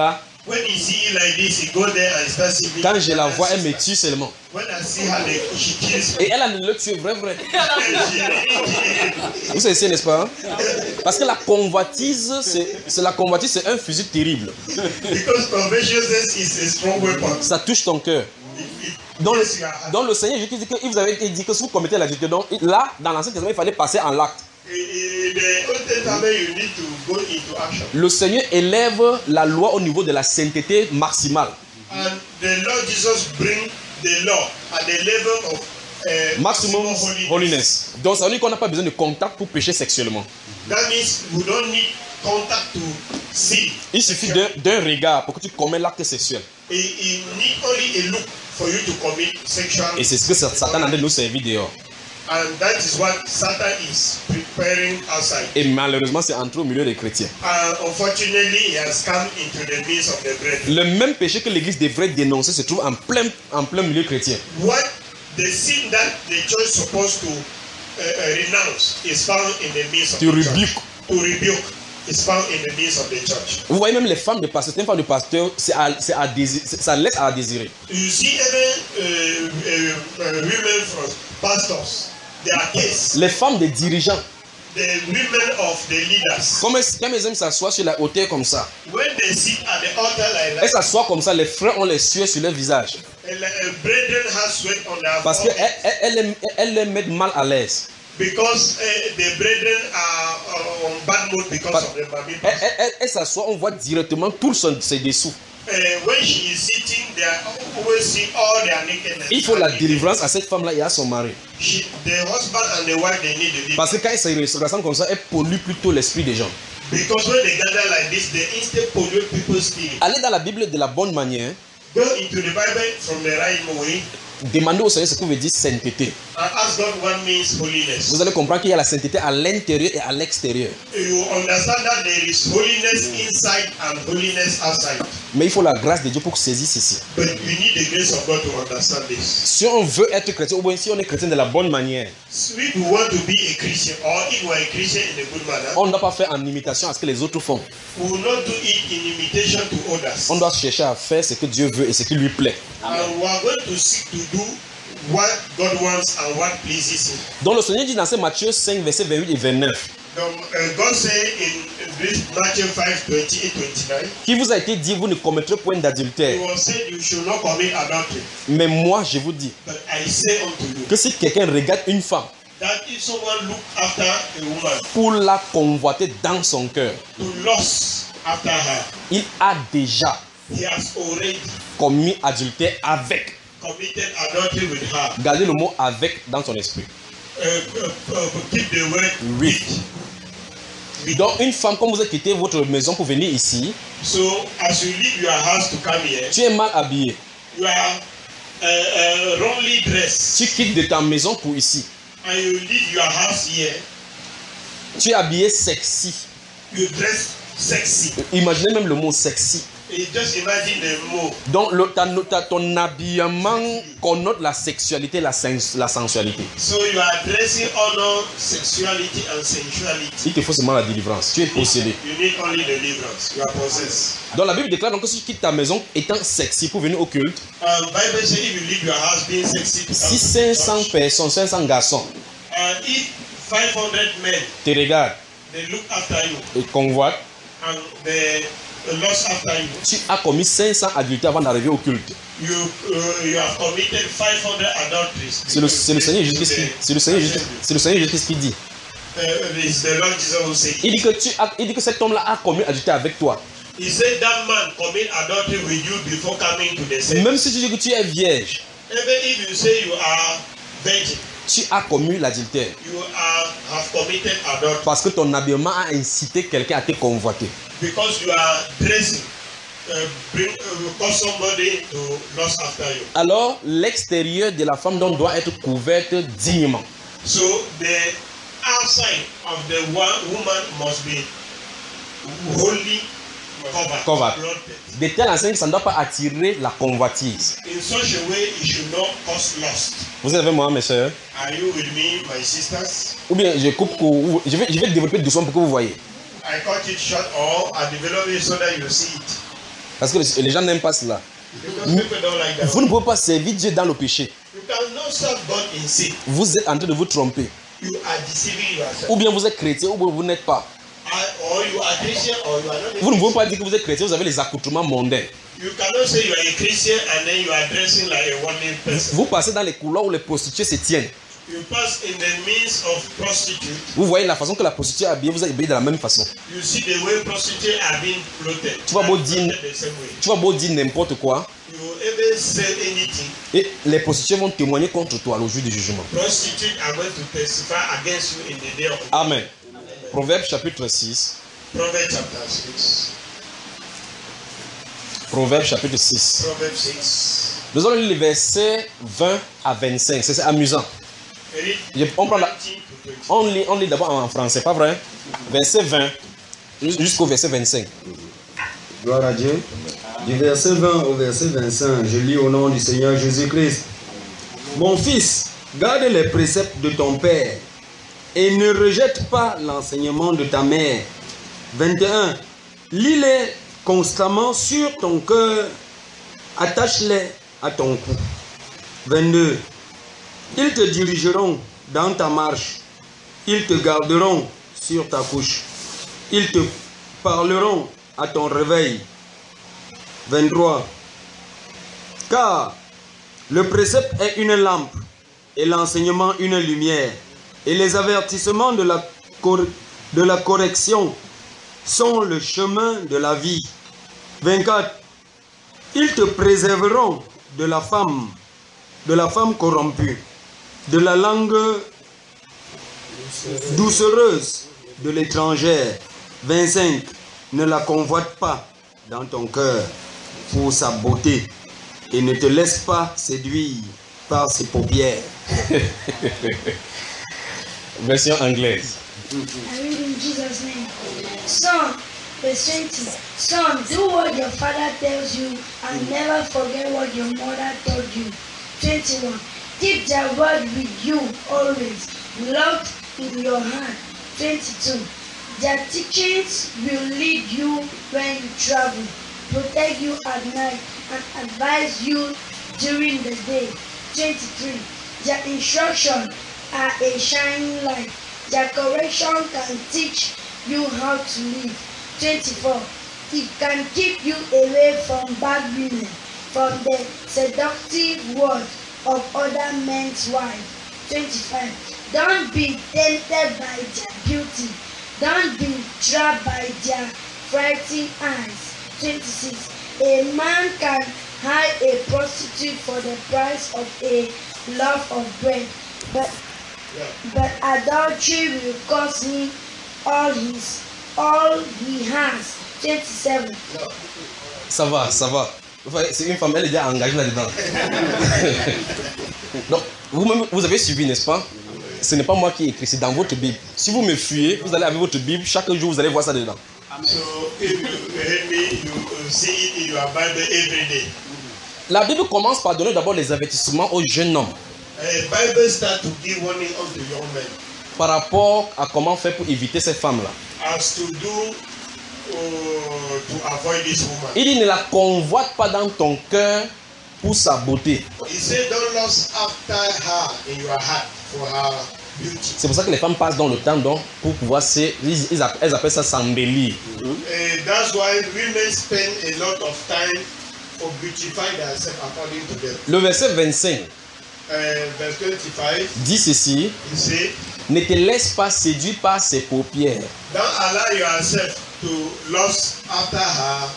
B: When you see like this, you go there and start singing.
A: Quand je la vois, elle me tue seulement.
B: When I see her, they- she kills me.
A: Et elle a le tuer, vrai, vrai.
B: And she really kills me.
A: Vous savez, n'est-ce pas? Parce que la convoitise, c'est c'est la convoitise, c'est un fusil terrible.
B: Because covetousness is a strong weapon.
A: Ça touche ton cœur.
B: It- it-
A: Dans le,
B: yes, you are-
A: dans le Seigneur Jésus dit que il vous avait été dit que si vous commettez l'adultère, donc là, dans l'Ancien Testament, il fallait passer en l'acte.
B: In in the Old Testament, you need to go into action.
A: Le Seigneur élève la loi au niveau de la sainteté maximale.
B: And the Lord Jesus bring the law at the level of uh,
A: Maximum
B: holiness.
A: holiness. Donc ça veut dire qu'on n'a pas besoin de contact pour pécher sexuellement.
B: That means we don't need contact to sin.
A: Il suffit d'un d'un regard pour que tu commets l'acte sexuel.
B: It, it need only a look for you to commit sexual.
A: Et c'est ce que Satan a de nous servir dehors.
B: And that is what Satan is preparing outside.
A: Et malheureusement, c'est entré au milieu des chrétiens.
B: And unfortunately, he has come into the midst of the brethren.
A: Le même péché que l'Église devrait dénoncer se trouve en plein, en plein milieu chrétien.
B: What the sin that the church is supposed to uh, uh, renounce is found in the midst of
A: To
B: the
A: rebuke.
B: church. To rebuke is found in the midst of the church.
A: Vous voyez même les femmes de pasteur, une femme de pasteur, c'est à, c'est à désir, c'est- ça laisse à désirer.
B: You see even uh, uh, uh, women from pastors, their case,
A: Les femmes des dirigeants,
B: the women of the leaders,
A: comme elles, quand elles aiment s'asseoir sur la hauteur comme ça,
B: when they sit at the altar like
A: elles
B: that,
A: s'assoient comme ça, les frères ont les sueurs sur leur visage.
B: and like a brethren has sweat on their
A: Parce qu'elles
B: forehead
A: elles, elles, les- elles les mettent mal à l'aise.
B: because uh, the brethren are uh, on bad mood because
A: But-
B: of the Bami
A: Elles,
B: pastor.
A: elles, elles- elles s'assoient, on voit directement tout son, ses dessous.
B: Uh, when she is sitting, they are always see all their nakedness.
A: Il faut la
B: And
A: délivrance à cette femme-là et à son mari.
B: she, the husband and the wife, they need the
A: Parce que quand elles se rassemblent comme ça, elles polluent plutôt l'esprit des gens.
B: because when they gather like this, they instead pollute people's spirit.
A: Allez dans la Bible de la bonne manière,
B: Go into the Bible from the right way
A: demandez au Seigneur ce que veut dire sainteté.
B: and ask God what means holiness.
A: Vous allez comprendre qu'il y a la sainteté à l'intérieur et à l'extérieur.
B: You understand that there is holiness inside and holiness outside.
A: Mais il faut la grâce de Dieu pour saisir ceci.
B: But we need the grace of God to understand this.
A: Si on veut être chrétien, ou bien si on est chrétien de la bonne manière,
B: If we want to be a Christian, or if we are a Christian in a good manner,
A: on ne doit pas faire en imitation à ce que les autres font.
B: we will not do it in imitation to others.
A: On doit chercher à faire ce que Dieu veut et ce qui lui plaît.
B: And we are going to seek to do what God wants and what pleases Him.
A: Donc le Seigneur dit dans ce Matthieu cinq, versets vingt-huit et vingt-neuf,
B: Now, uh, God said in this Matthew five, twenty-eight, twenty-nine,
A: qui vous a été dit, vous ne commettrez point
B: He
A: d'adultère.
B: was said, you should not commit adultery.
A: Mais moi, je vous dis
B: But I say unto you,
A: que si quelqu'un regarde une femme
B: that if someone look after a woman
A: pour la convoiter dans son cœur,
B: to lust after her,
A: il a déjà
B: he has already
A: commis adultère avec.
B: committed adultery with her.
A: Gardez le mot avec dans son esprit.
B: Uh, uh, uh, keep the word
A: Oui.
B: with.
A: Donc une femme, comme vous avez quitté votre maison pour venir ici,
B: So as you leave your house to come here,
A: tu es mal habillé.
B: you are uh, uh, wrongly dressed,
A: Tu quittes de ta maison pour ici.
B: and you leave your house here.
A: Tu es habillé sexy.
B: You dress sexy.
A: Imaginez même le mot sexy.
B: You just imagine the move.
A: Donc le, ta, ta- ton habillement connote la sexualité, la, sens- la sensualité.
B: So you are dressing honor, sexuality, and sensuality.
A: Il te faut seulement la délivrance. Tu es possédé.
B: You need only deliverance. You are possessed.
A: Donc la Bible déclare donc que si tu quittes ta maison étant sexy pour venir au culte,
B: Um, Bible says if you leave your house being sexy, to come
A: si
B: to
A: cinq cents
B: church,
A: personnes, cinq cents garçons
B: and if five hundred men
A: te regardent
B: they look after you
A: et convoitent,
B: and they lust after you,
A: tu as commis cinq cents adultères avant d'arriver au culte.
B: you uh, you have committed five hundred adulteries.
A: C'est le, c'est le Seigneur Jésus-Christ qui, c'est le Seigneur Jésus- c'est le Seigneur Jésus-Christ qui dit.
B: Uh, it's the Lord Jesus who said.
A: Il dit que, tu as, il dit que cet homme-là a commis adultère avec toi.
B: He said that man commit adultery with you before coming to the service.
A: Même si tu dis que tu es vierge,
B: Even if you say you are virgin,
A: tu as commis l'adultère.
B: you are have committed adultery
A: Parce que ton habillement a incité quelqu'un à te convoiter.
B: because you are dressing, uh, bring uh, cause somebody to lust after you.
A: Alors, l'extérieur de la femme donc doit être couverte dignement.
B: So the outside of the one woman must be wholly covered,
A: Covered.
B: protected.
A: De telle enseigne que ça ne doit pas attirer la convoitise.
B: In such a way, it should not cause lust.
A: Vous êtes avec moi, mes soeurs?
B: Are you with me, my sisters?
A: Ou bien je coupe, pour- je vais, je vais développer doucement pour que vous voyez.
B: I cut it short or I develop it so that you see it.
A: Parce que les, les gens n'aiment pas cela.
B: Because people don't like that.
A: Vous ne pouvez pas servir Dieu dans le péché.
B: You cannot serve God in sin.
A: Vous êtes en train de vous tromper.
B: You are deceiving yourself.
A: Ou bien vous êtes chrétien ou bien vous n'êtes pas.
B: I- Or you are Christian or you are not a
A: Vous ne pouvez
B: Christian.
A: pas dire que vous êtes chrétien, vous avez les accoutrements mondains.
B: You cannot say you are a Christian and then you are dressing like a worldly person.
A: Vous passez dans les couloirs où les prostituées se tiennent.
B: You pass in the midst of prostitutes.
A: Vous voyez la façon que la prostituée est habillée, vous êtes habillé de la même façon.
B: You see the way prostitutes are being clothed.
A: Tu vas beau
B: Are
A: dire-
B: clothed the same way.
A: Tu vas beau dire n'importe quoi,
B: You even say anything.
A: et les prostituées vont témoigner contre toi le jour du jugement.
B: Prostitutes are going to testify against you in the day of
A: Amen. Proverbe chapitre six.
B: Proverbs chapter six.
A: Proverbe chapitre six.
B: Proverbs six.
A: Nous allons lire les versets vingt à vingt-cinq. C'est c'est amusant.
B: Read
A: Je- on prend la-
B: nineteen to twenty.
A: On lit, on lit d'abord en français, pas vrai? Verset vingt jus- jusqu'au verset vingt-cinq.
E: Gloire à Dieu. Du verset vingt au verset vingt-cinq, je lis au nom du Seigneur Jésus-Christ. Mon fils, garde les préceptes de ton père et ne rejette pas l'enseignement de ta mère. vingt et un. Lis-les constamment sur ton cœur, attache-les à ton cou. vingt-deux. Ils te dirigeront dans ta marche, ils te garderont sur ta couche, ils te parleront à ton réveil. vingt-trois. Car le précepte est une lampe et l'enseignement une lumière, et les avertissements de la, cor- de la correction sont le chemin de la vie. vingt-quatre. Ils te préserveront de la femme, de la femme corrompue, de la langue doucereuse de l'étrangère. vingt-cinq. Ne la convoite pas dans ton cœur pour sa beauté et ne te laisse pas séduire par ses paupières.
A: Version anglaise.
F: I read in Jesus' name. Son, verse twenty. Son, do what your father tells you and never forget what your mother told you. twenty-one. Keep their word with you always, locked in your hand. twenty-two. Their teachings will lead you when you travel, protect you at night, and advise you during the day. twenty-three. Their instructions are a shining light. Their correction can teach you how to live. twenty-four. It can keep you away from bad women, from the seductive words of other men's wives. twenty-five. Don't be tempted by their beauty. Don't be trapped by their frightening eyes. twenty-six. A man can hire a prostitute for the price of a loaf of bread, but but adultery will cost him all his all he has. twenty-seven.
A: Ça va, ça va. Enfin, c'est une femme, elle est déjà engagée là-dedans. Donc, vous-même, vous avez suivi, n'est-ce pas? Ce n'est pas moi qui ai écrit, c'est dans votre Bible. Si vous me fuyez, vous allez avec votre Bible, chaque jour vous allez voir ça dedans.
B: So if you hate me, you will see it in your Bible every day.
A: La Bible commence par donner d'abord les avertissements aux jeunes hommes
B: A Bible start to give warning unto young men
A: par rapport à comment faire pour éviter ces femmes-là.
B: as to do uh, to avoid this woman.
A: Il dit ne la convoite pas dans ton cœur pour sa beauté.
B: He said, don't lust after her in your heart for her beauty.
A: C'est pour ça que les femmes passent dans le temps donc, pour pouvoir se... Ils, ils appellent, elles appellent ça s'embellir.
B: Uh, that's why women spend a lot of time for beautifying themselves according to them.
A: Le verset vingt-cinq
B: Uh, verse twenty-five,
A: dit ceci.
B: he said,
A: Ne te laisse pas séduire par ses paupières.
B: don't allow yourself to lust after her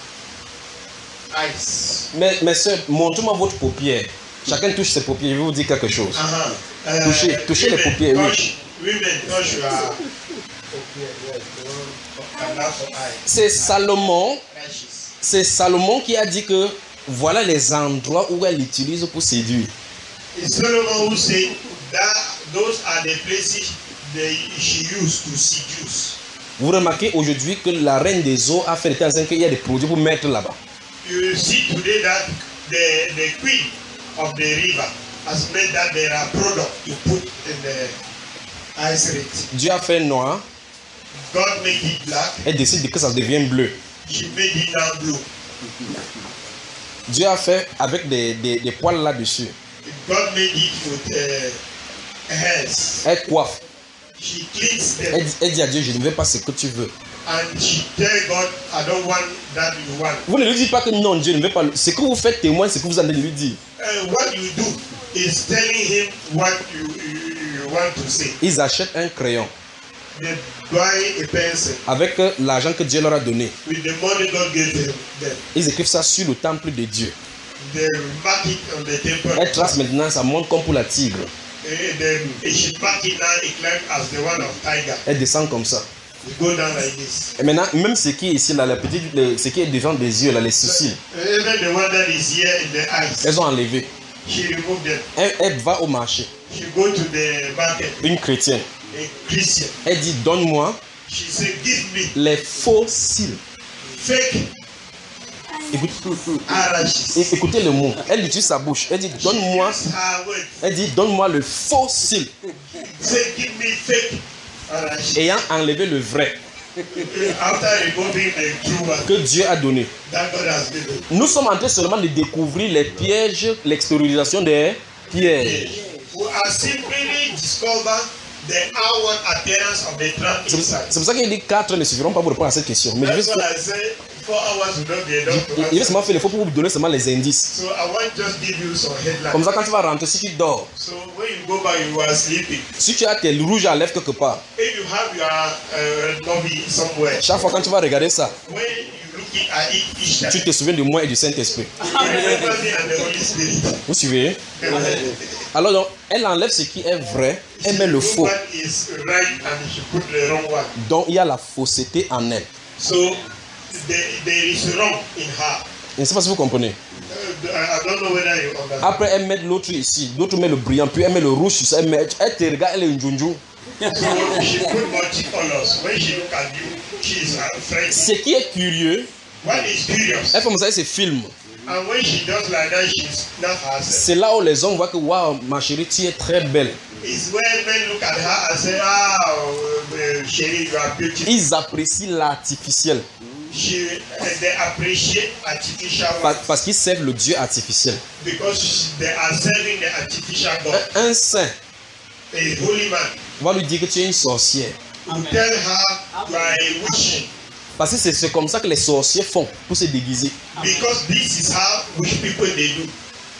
B: eyes.
A: Mais, mes soeurs, montrez-moi votre paupière. Chacun touche ses paupières. Je vais vous dire quelque chose.
B: Uh-huh. Uh,
A: Touchez, touchez les
B: women
A: paupières, oui.
B: touch, women touch your paupières, yes, the one and that's for eye.
A: C'est Salomon,
B: Lashes.
A: c'est Salomon qui a dit que voilà les endroits où elle utilise pour séduire.
B: It's Solomon who said that those are the places they, she used to seduce.
A: Vous remarquez aujourd'hui que la reine des eaux a fait le temps qu'il y a des produits pour mettre là-bas.
B: You see today that the, the queen of the river has made that there are products to put in the ice rate.
A: Dieu a fait noir,
B: God made it black,
A: elle décide que ça devient bleu.
B: she made it now blue.
A: Dieu a fait avec des, des, des poils là-dessus.
B: God made it with uh, hairs.
A: Elle coiffe.
B: She cleans them.
A: Elle, dit- elle dit à Dieu, je ne veux pas ce que tu veux.
B: And she tell God, I don't want that you want.
A: Vous ne lui dites pas que non, Dieu ne veut pas. le- Ce que vous faites témoin, ce que vous allez lui dire.
B: And what you do is telling him what you, you, you want to say.
A: Ils achètent un crayon
B: They buy a pencil
A: avec euh, l'argent que Dieu leur a donné.
B: with the money God gave them. them.
A: Ils écrivent ça sur le temple de Dieu.
B: They mark it on the temple.
A: Elle trace maintenant, ça monte comme pour la tigre.
B: And then she mark it now, it like as the one of tiger.
A: Elle descend comme ça.
B: You go down like this.
A: Et maintenant, même ce qui est ici, là, la petite, le- ce qui est devant des yeux, là, les sourcils,
B: Even the one that is here in the eyes,
A: elles ont enlevé.
B: she removed them.
A: Elle, elle va au marché,
B: She go to the market,
A: une chrétienne.
B: a Christian.
A: Elle dit, donne-moi
B: She said, give me
A: les faux cils.
B: fake
A: Écoute,
B: eyelashes.
A: écoutez le mot. Elle utilise sa bouche. Elle dit, donne-moi.
B: Use her words.
A: Elle dit, donne-moi le faux cil.
B: Say, give me fake eyelashes.
A: Ayant enlevé le vrai
B: After removing the true one
A: que Dieu a donné.
B: that God has given.
A: Nous sommes en train seulement de découvrir les pièges, l'extériorisation des pièges.
B: We are simply discover the outward appearance of the trap
A: C'est
B: inside.
A: c'est pour ça qu'il dit quatre heures ne suffiront pas pour répondre à cette question. Mais je vais,
B: That's what I say. Four hours will not be enough to
A: il va
B: answer.
A: seulement faire l'effort pour vous donner seulement les indices.
B: So I want just give you some headlines.
A: Comme ça, quand tu vas rentrer, si tu dors,
B: So when you go back, you are sleeping.
A: si tu as tes rouges à lèvres quelque part,
B: If you have your uh, red movie somewhere,
A: chaque fois quand tu vas regarder ça,
B: when you looking at it each time,
A: tu te souviens de moi et du Saint-Esprit.
B: you remember me and the Holy Spirit.
A: Vous suivez? Alors, donc, elle enlève ce qui est vrai, elle met le faux.
B: One is right and she put the wrong one.
A: Donc, il y a la fausseté en elle.
B: So there, there is wrong in her.
A: Je ne sais pas si vous comprenez.
B: Uh, I don't know whether you understand.
A: Après, elle met l'autre ici, l'autre met le brillant, puis elle met le rouge sur ça. Elle, met, elle te regarde, elle est une junju.
B: So she put multicolors. When she look at you, she is afraid.
A: Ce qui est curieux,
B: One is curious.
A: elle fait comme ça, elle se filme.
B: And when she does like that, she's not herself.
A: C'est là où les hommes voient que, waouh, ma chérie, tu es très belle.
B: It's when men look at her and say, ah, uh, Sherry, you are beautiful.
A: Ils apprécient l'artificiel
B: She, uh, they appreciate artificial
A: pa-
B: one
A: parce qu'ils servent le Dieu artificiel.
B: because they are serving the artificial God.
A: Un, un saint
B: A holy man
A: va lui dire que tu es une sorcière.
B: will tell her you are a witch
A: Parce que c'est c'est comme ça que les sorciers font pour se déguiser.
B: because this is how witch people they do.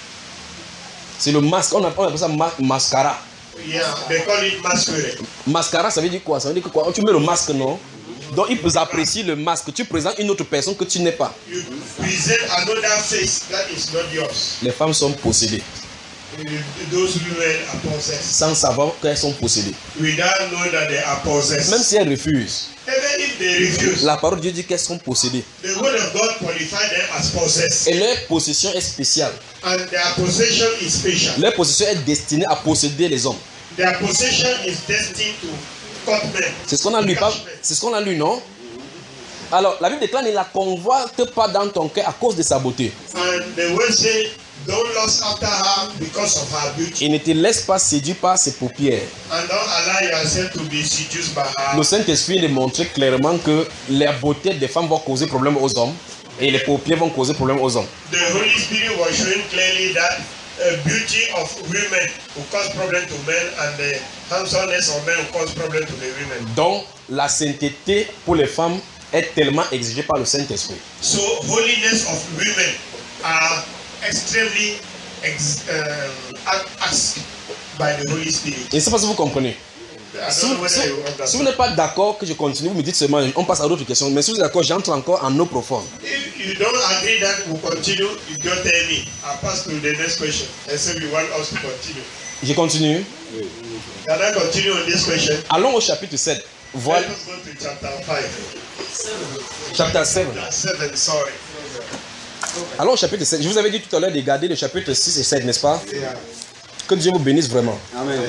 A: C'est le masque, on appelle, on appelle ça ma- mascara.
B: Yeah, they call it masquerade.
A: Mascara, ça veut dire quoi? Ça veut dire que quoi? Tu mets le masque, non? Donc ils apprécient le masque. Tu présentes une autre personne que tu n'es pas.
B: You present another face that is not yours.
A: Les femmes sont possédées
B: Uh, Those women are possessed
A: sans savoir qu'elles sont possédées.
B: without knowing that they are possessed.
A: Même si elles refusent,
B: Even if they refuse,
A: la parole de Dieu dit qu'elles sont possédées.
B: the word of God qualifies them as possessed,
A: Et leur possession est spéciale.
B: and their possession is special.
A: Leur possession est destinée à posséder les hommes.
B: Their possession is destined to cut men.
A: C'est ce qu'on a lu, pas? C'est ce qu'on a lu, non? Alors, la Bible déclare, ne la convoite pas dans ton cœur à cause de sa beauté.
B: And the word say, don't lust after her because of her beauty,
A: Et ne te laisse pas séduire par ses paupières.
B: and don't allow yourself to be seduced by
A: Le
B: her.
A: Saint-Esprit a montré clairement que la beauté des femmes va causer problème aux hommes et les paupières vont causer problème aux hommes.
B: The Holy Spirit was showing clearly that uh, beauty of women will cause problem to men, and the handsomeness of men will cause problem to the women.
A: Donc, la sainteté pour les femmes est tellement exigée par le Saint-Esprit.
B: So holiness of women are extremely ex, um, a- asked by the Holy Spirit.
A: Je ne sais pas si vous comprenez.
B: I
A: Si,
B: don't know
A: si-
B: whether you
A: si vous
B: understand.
A: n'êtes pas d'accord que je continue, vous me dites seulement, on passe à d'autres questions. Mais si vous êtes d'accord, j'entre encore en eau profonde.
B: If you don't agree that we'll continue, you just tell me. I'll pass to the next question and say we want us to continue.
A: Je continue.
B: Can I continue on this question?
A: Allons au chapitre sept. Voilà,
B: Let us go to chapter five.
A: chapitre sept.
B: Chapter seven, sorry.
A: Allons au chapitre sept. Je vous avais dit tout à l'heure de garder le chapitre six et sept, n'est-ce pas?
B: Yeah.
A: Que Dieu vous bénisse vraiment.
E: Amen.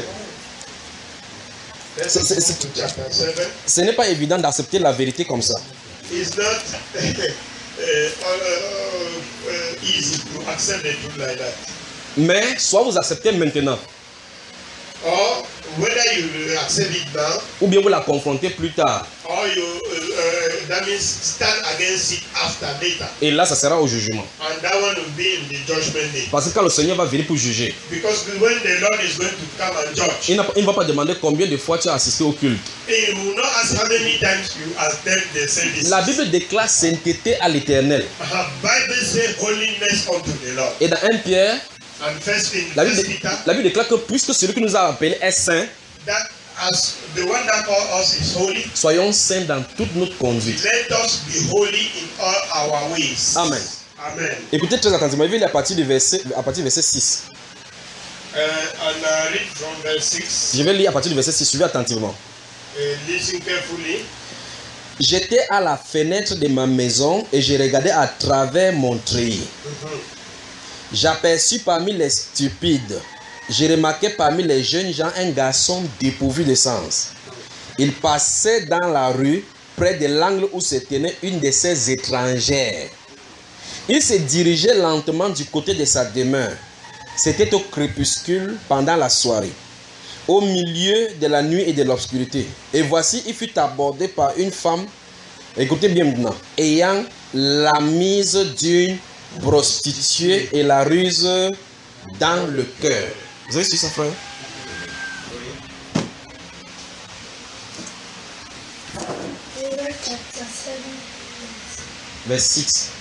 B: Let's
A: C'est- c'est-
B: go
A: c'est-
B: to chapter seven.
A: Ce n'est pas évident d'accepter la vérité comme ça.
B: It's not uh, uh, uh, uh, easy to accept the truth like that.
A: Mais soit vous acceptez maintenant,
B: Or whether you accept it now,
A: ou bien vous la confrontez plus tard.
B: or you uh, uh, that means stand against it after later.
A: Et là, ça sera au jugement.
B: And that one will be in the judgment day.
A: Parce que quand le Seigneur va venir pour juger,
B: Because when the Lord is going to come and judge,
A: il n'a pas- il ne va pas demander combien de fois tu as assisté au culte.
B: he will not ask how many times you attend the service.
A: La Bible déclare sainteté à l'Éternel.
B: Uh, Bible says holiness unto the Lord.
A: Et dans un Pierre,
B: And first in
A: la Bible,
B: First Peter,
A: la Bible déclare que puisque celui qui nous a appelés est saint,
B: that as the one that called us is holy,
A: soyons saints dans toute notre conduite.
B: let us be holy in all our ways.
A: Amen.
B: Amen.
A: Écoutez très attentivement, je vais lire à partir du verset, à partir du verset six.
B: Uh, and uh, read from verse six.
A: Je vais lire à partir du verset six, suivez attentivement.
B: Uh, listen carefully.
A: J'étais à la fenêtre de ma maison et je regardais à travers mon treillis. J'aperçus parmi les stupides, j'ai remarqué parmi les jeunes gens un garçon dépourvu de sens. Il passait dans la rue, près de l'angle où se tenait une de ces étrangères. Il se dirigeait lentement du côté de sa demeure. C'était au crépuscule pendant la soirée, au milieu de la nuit et de l'obscurité. Et voici, il fut abordé par une femme, écoutez bien maintenant, ayant la mise d'une prostituée et la ruse dans le cœur. Vous avez su ça, frère?
F: Proverbs chapter seven.
A: Verse six.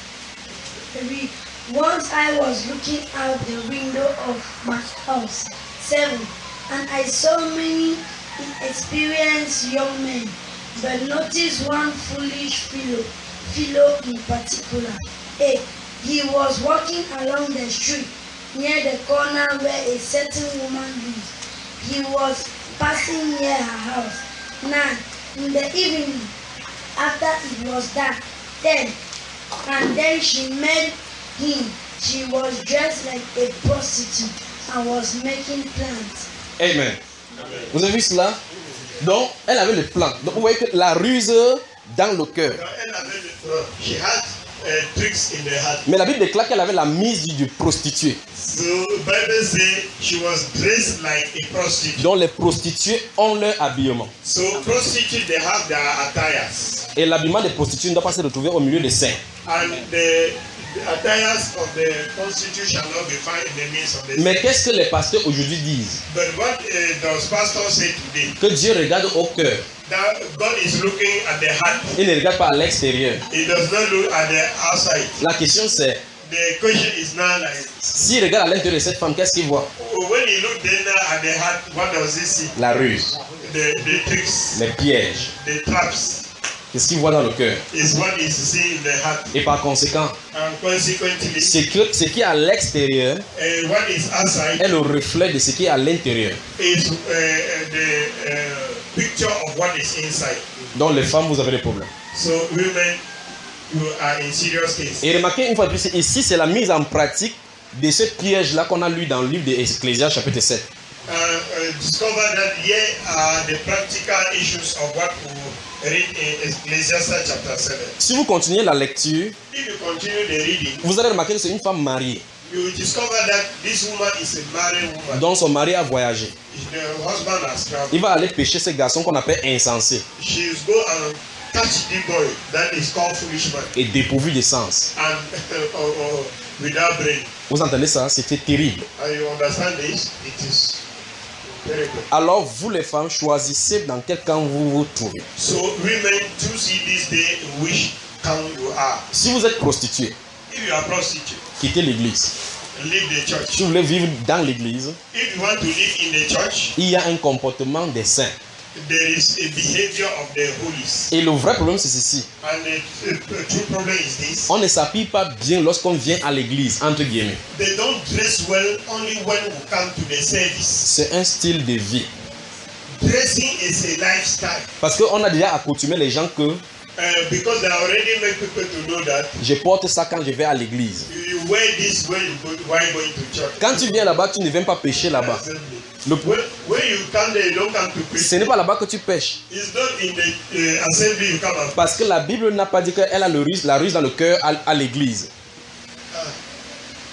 F: Read. Once I was looking out the window of my house, seven, and I saw many inexperienced young men, but notice one foolish fellow, fellow in particular. Eight, he was walking along the street near the corner where a certain woman lived. He was passing near her house. Nine, in the evening, after it was dark, ten, and then she met him. She was dressed like a prostitute and was making plans.
A: Amen. Vous avez vu cela? Donc, elle avait le plan. Donc, vous voyez que la ruse dans le cœur.
B: Elle avait le- uh, She had uh, tricks in the heart.
A: Mais la Bible déclare qu'elle avait la mise du, du prostitué.
B: So Bible say she was dressed like a prostitute.
A: Donc, les prostituées ont leur habillement.
B: So prostitute they have their attires,
A: Et l'habillement des prostituées ne doit pas se retrouver au milieu des saints.
B: and the, the attires of the prostitute shall not be found in the midst of the.
A: Mais qu'est-ce que les pasteurs aujourd'hui disent?
B: But what uh, does pastor say today?
A: Que Dieu regarde au cœur.
B: That God is looking at the heart.
A: Il ne regarde pas à l'extérieur.
B: He does not look at the outside.
A: La question c'est,
B: The question is now like,
A: s'il regarde à l'intérieur de cette femme, qu'est-ce qu'il voit?
B: when he look then at the heart, what does he see?
A: La ruse,
B: The the tricks,
A: les pièges.
B: the traps
A: Qu'est-ce qu'il voit dans le cœur?
B: is what is seen in the heart.
A: Et par conséquent,
B: And consequently,
A: ce, que, ce qui est à l'extérieur
B: uh, what is outside
A: est le reflet de ce qui est à l'intérieur.
B: is uh, uh, the uh, picture of what is inside.
A: Donc les femmes, vous avez des problèmes.
B: So women, you are in serious case.
A: Et remarquez une fois de plus, ici c'est la mise en pratique de ce piège-là qu'on a lu dans le livre d'Ecclésias chapitre sept.
B: Uh, uh, discover that here are the practical issues of what we read in Ecclesiastes chapter seven.
A: Si vous continuez la lecture,
B: If you continue the reading,
A: vous allez remarquer que c'est une femme mariée
B: you will discover that this woman is a married woman.
A: dont son mari a voyagé.
B: The husband has traveled.
A: Il va aller pêcher ce garçon qu'on appelle insensé
B: She is go and catch the boy that is called foolish man
A: et dépourvu de sens.
B: and uh, uh, without brain.
A: Vous entendez ça? C'était terrible.
B: And you understand this? It is very good.
A: Alors vous les femmes, choisissez dans quel camp vous vous trouvez.
B: So women do see this day in which town you are.
A: Si vous êtes prostituée,
B: If you are prostitute,
A: quittez l'église.
B: leave the church.
A: Si vous voulez vivre dans l'église,
B: If you want to live in the church,
A: il y a un comportement des saints.
B: there is a behavior of the holies.
A: Et le vrai problème c'est ceci.
B: And the, the, the true problem is this.
A: On ne s'habille pas bien lorsqu'on vient à l'église, entre guillemets.
B: They don't dress well only when we come to the service.
A: C'est un style de vie.
B: Dressing is a lifestyle.
A: Parce qu'on a déjà accoutumé les gens que
B: Uh, because they already make people to know that
A: je porte ça quand je vais à l'église.
B: you wear this when you go while going to church.
A: Quand tu viens là-bas, tu ne viens pas pêcher là-bas.
B: Assembly.
A: Le-
B: When, when you come there, you don't come to preach.
A: Ce n'est pas là-bas que tu pêches.
B: It's not in the uh, assembly you come and
A: Parce que la Bible n'a pas dit qu'elle a le ruse, la ruse dans le cœur à, à l'église.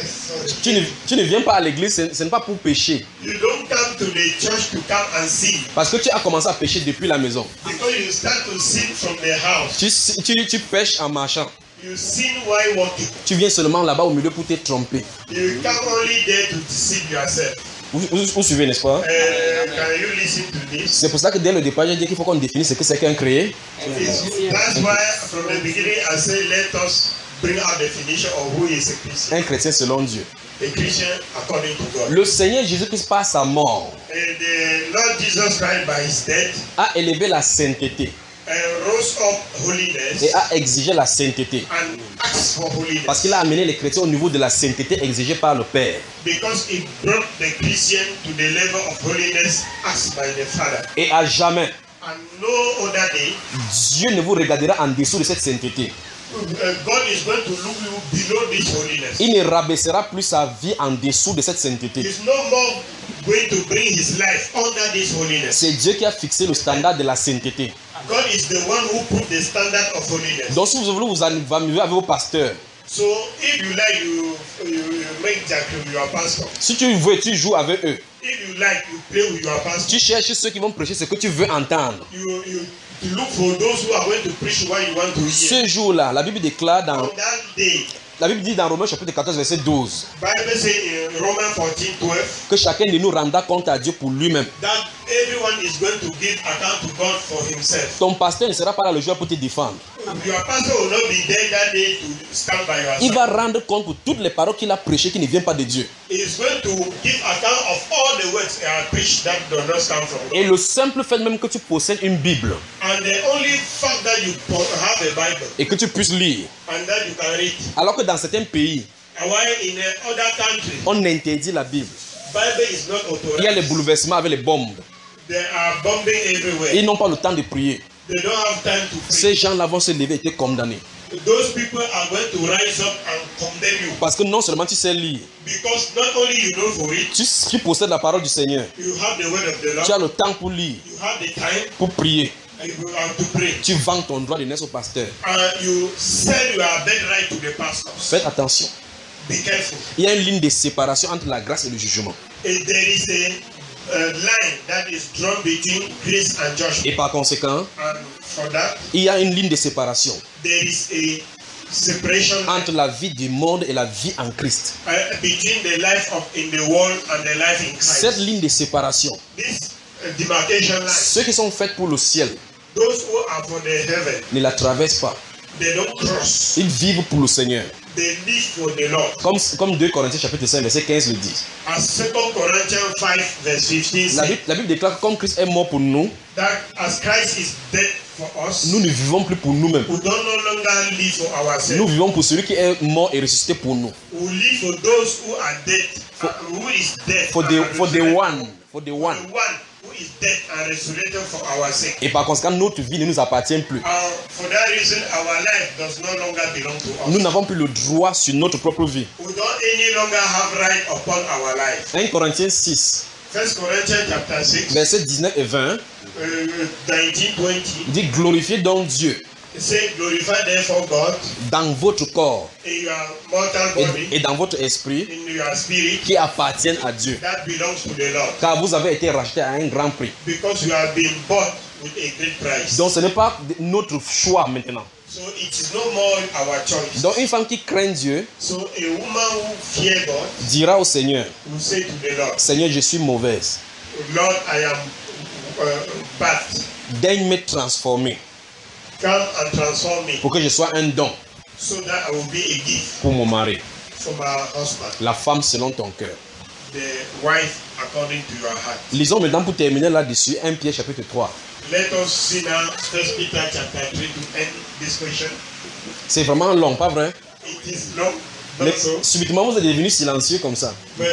B: sorry.
A: Tu ne, tu ne viens pas à l'église, ce, ce n'est pas pour pécher.
B: You don't come to the church to come and sin.
A: Parce que tu as commencé à pécher depuis la maison.
B: Because you start to sin from the house.
A: Tu, tu, tu pêches en marchant.
B: You sin while walking.
A: Tu viens seulement là-bas au milieu pour te tromper.
B: You come only there to deceive yourself.
A: Vous, vous, vous suivez, n'est-ce pas?
B: Uh, can you listen to this?
A: C'est pour ça que dès le départ, j'ai dit qu'il faut qu'on définisse ce que c'est qu'un créé.
B: It's- That's why from the beginning I say let us bring out definition of who is a Christian.
A: Un chrétien selon Dieu.
B: A Christian according to God.
A: Le Seigneur Jésus-Christ, par sa mort,
B: And the Lord Jesus Christ by his death
A: a élevé la sainteté
B: uh, rose up holiness
A: et a exigé la sainteté.
B: and asked for holiness.
A: Parce qu'il a amené les chrétiens au niveau de la sainteté exigée par le Père.
B: Because it brought the Christian to the level of holiness asked by the Father.
A: Et à jamais,
B: And no other day,
A: Dieu ne vous regardera en dessous de cette sainteté.
B: uh, God is going to look you below this holiness.
A: Il ne rabaissera plus sa vie en dessous de cette sainteté.
B: He's no more going to bring his life under this holiness.
A: C'est Dieu qui a fixé le standard de la sainteté.
B: God is the one who put the standard of holiness.
A: Donc si vous voulez vous amuser avec vos pasteurs,
B: So if you like, you, you, you make Jacques your pastor.
A: si tu veux, tu joues avec eux.
B: If you like, you play with your pastor.
A: Tu cherches ceux qui vont prêcher ce que tu veux entendre.
B: You, you, you look for those who are going to preach what you want to hear.
A: Ce jour-là, la Bible déclare dans,
B: On that day,
A: la Bible dit dans Romains chapitre quatorze verset douze
B: Bible says in Romans fourteen twelve
A: que chacun de nous rendra compte à Dieu pour lui-même.
B: that everyone is going to give account to God for himself.
A: Ton pasteur ne sera pas là le jour pour te défendre.
B: Your pastor will not be there that day to stand by your
A: Il
B: side.
A: va rendre compte pour toutes les paroles qu'il a prêchées qui ne viennent pas de Dieu.
B: He is going to give account of all the words that are preached that do not come from God.
A: Et le simple fait même que tu possèdes une Bible
B: And the only fact that you po- have a Bible
A: et que tu puisses lire,
B: and that you can read.
A: alors que dans certains pays,
B: And while in a other country,
A: on interdit la Bible.
B: Bible is not
A: Il y a les
B: authorized.
A: bouleversements avec les bombes.
B: There are bombing everywhere.
A: Ils n'ont pas le temps de prier.
B: They don't have time to pray.
A: Ces gens-là vont se lever et te condamner.
B: Those people are going to rise up and condemn you.
A: Parce que non seulement tu sais lire,
B: Because not only you know for it,
A: tu, tu possèdes la parole du Seigneur.
B: you have the word of the
A: Tu as
B: Lord,
A: le temps pour lire,
B: you have the time,
A: pour prier.
B: and you have to pray.
A: Tu vends ton droit de naissance au pasteur.
B: And you sell your birthright to the pastors.
A: Faites attention.
B: Be careful.
A: Il y a une ligne de séparation entre la grâce et le jugement.
B: If there is a, a line that is drawn between grace and judgment,
A: Et par conséquent,
B: and for that,
A: il y a une ligne de séparation
B: there is a separation
A: entre la vie du monde et la vie en Christ.
B: uh, between the life of in the world and the life in
A: Cette
B: Christ.
A: ligne de séparation,
B: This uh, demarcation line,
A: ceux qui sont faits pour le ciel
B: those who are for the heaven,
A: ne la traversent pas.
B: they don't cross.
A: Ils vivent pour le Seigneur.
B: They live for the Lord.
A: Comme, comme deux Corinthiens chapitre cinq verset quinze le dit.
B: As Second Corinthians five verse fifteen
A: La
B: says,
A: Bible, la Bible déclare que comme Christ est mort pour nous,
B: that as Christ is dead for us,
A: nous ne vivons plus pour nous-mêmes.
B: we don't no longer live for
A: Nous
B: ourselves.
A: vivons pour celui qui est mort et ressuscité pour nous.
B: We live for those who are dead, uh, who is dead,
A: For the,
B: and
A: for the
B: resurrected.
A: one. For the
B: The
A: one.
B: one who is dead and resurrected for our sake.
A: Et par conséquent, notre vie ne nous appartient plus.
B: Uh, for that reason, our life does no longer belong to us.
A: Nous n'avons plus le droit sur notre propre vie.
B: We don't any longer have right upon our life.
A: un Corinthiens six,
B: First Corinthians chapter six,
A: versets dix-neuf et vingt,
B: uh, nineteen twenty.
A: dit glorifiez donc Dieu
B: It says, glorify therefore God
A: dans votre corps
B: in your mortal body,
A: et, et dans votre esprit
B: in your spirit,
A: qui appartiennent à Dieu.
B: that belongs to the Lord.
A: Car vous avez été rachetés à un grand prix.
B: Because you have been bought with a great price.
A: Donc ce n'est pas notre choix maintenant.
B: So it is no more our choice.
A: Donc une femme qui craint Dieu
B: So a woman who fear God
A: dira au Seigneur,
B: will say to the Lord,
A: Seigneur, je suis mauvaise.
B: Lord, I am uh, bad.
A: Daigne me transformer
B: Come and transform me
A: pour que je sois un don
B: so that I will be a gift
A: pour mon mari.
B: for my husband,
A: La femme selon ton cœur.
B: the wife according to your heart.
A: Lisons maintenant pour terminer là-dessus un Pierre chapitre trois.
B: Let us see now First Peter chapter three to end this question.
A: C'est vraiment long, pas vrai?
B: It is long,
A: Mais
B: not so,
A: subitement vous êtes devenu silencieux comme ça.
B: but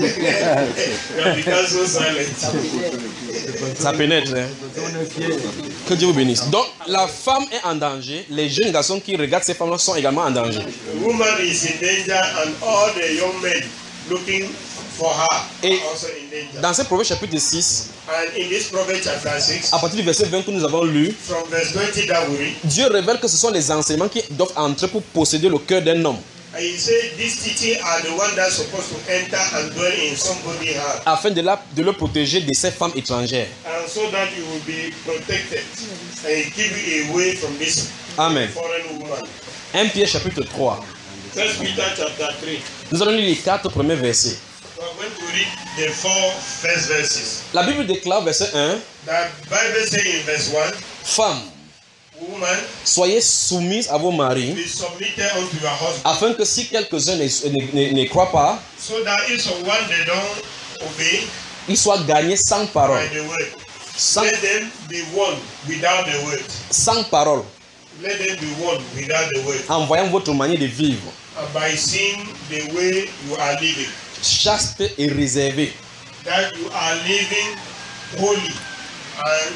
B: you have become so silent.
A: Ça pénètre. Hein? Que Dieu vous bénisse. Donc la femme est en danger. Les jeunes garçons qui regardent ces femmes-là sont également en danger.
B: The woman is in danger and all the young men looking for her
A: Et
B: are also in danger.
A: dans ce Proverbe chapitre six,
B: And in this Proverbs chapter six,
A: à partir du verset vingt que nous avons lu,
B: from verse twenty that we read,
A: Dieu révèle que ce sont les enseignements qui doivent entrer pour posséder le cœur d'un homme.
B: And he said these teachings are the ones that's supposed to enter and dwell in somebody's heart.
A: Afin de, la, de le protéger de ces femmes étrangères.
B: And so that you will be protected and give you away from this
A: Amen.
B: foreign woman.
A: un Pierre chapitre trois.
B: First Peter chapter three.
A: Nous allons lire les quatre premiers versets.
B: We are going to read the four first verses.
A: La Bible déclare verset un.
B: The Bible says in verse one,
A: Femmes,
B: woman,
A: soyez soumises à vos maris,
B: be submitted unto your husband,
A: afin que si quelques-uns ne, ne, ne, ne croient pas,
B: so that if someone they don't obey
A: ils soient gagnés sans parole.
B: by the word,
A: Sans,
B: let them be won without the word.
A: sans parole.
B: Let them be won without the word.
A: En voyant votre manière de vivre,
B: And by seeing the way you are living,
A: chaste et réservée,
B: that you are living holy and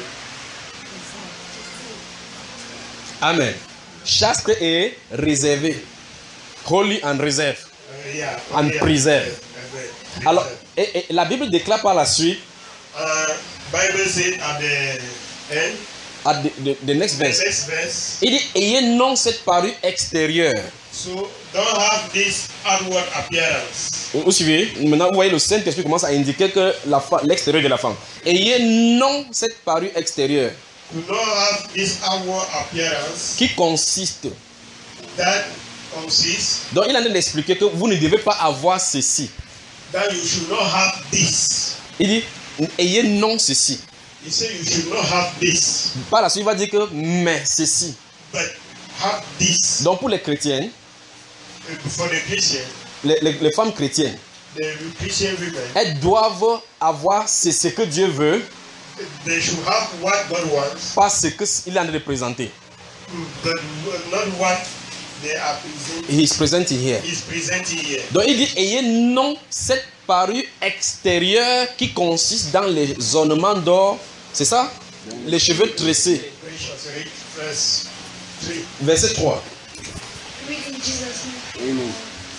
A: Amen. Chaste et réservée. Holy and reserve.
B: uh, yeah,
A: And
B: yeah,
A: preserve.
B: yeah,
A: Alors, et, et la Bible déclare par la suite,
B: uh, Bible said at the end,
A: at the, the, the next
B: the
A: verse,
B: next verse,
A: il dit, ayez non cette parure extérieure.
B: so don't have this outward appearance.
A: Vous suivez? Maintenant, vous voyez, le Saint-Esprit commence à indiquer que la fa- l'extérieur de la femme. Ayez non cette parure extérieure
B: Do not have this outward appearance
A: qui consiste.
B: that consists
A: Donc, il est en train d'expliquer que vous ne devez pas avoir ceci.
B: that you should not have this.
A: Il dit, ayez non ceci.
B: He said you should not have this,
A: Par la suite, il va dire que, mais ceci.
B: but have this.
A: Donc, pour les chrétiennes,
B: For the Christian,
A: les, les, les femmes chrétiennes,
B: the Christian women,
A: elles doivent avoir ce, ce que Dieu veut,
B: they should have what God wants,
A: pas ce qu'il est en train de présenter.
B: but not what they are presenting.
A: He is presenting here.
B: Is presenting here.
A: Donc, il dit, ayez non cette parure extérieure qui consiste dans les ornements d'or. C'est ça? Les cheveux tressés.
B: Precious, read verse three.
A: Verset trois.
F: Read in Jesus' name.
A: Amen.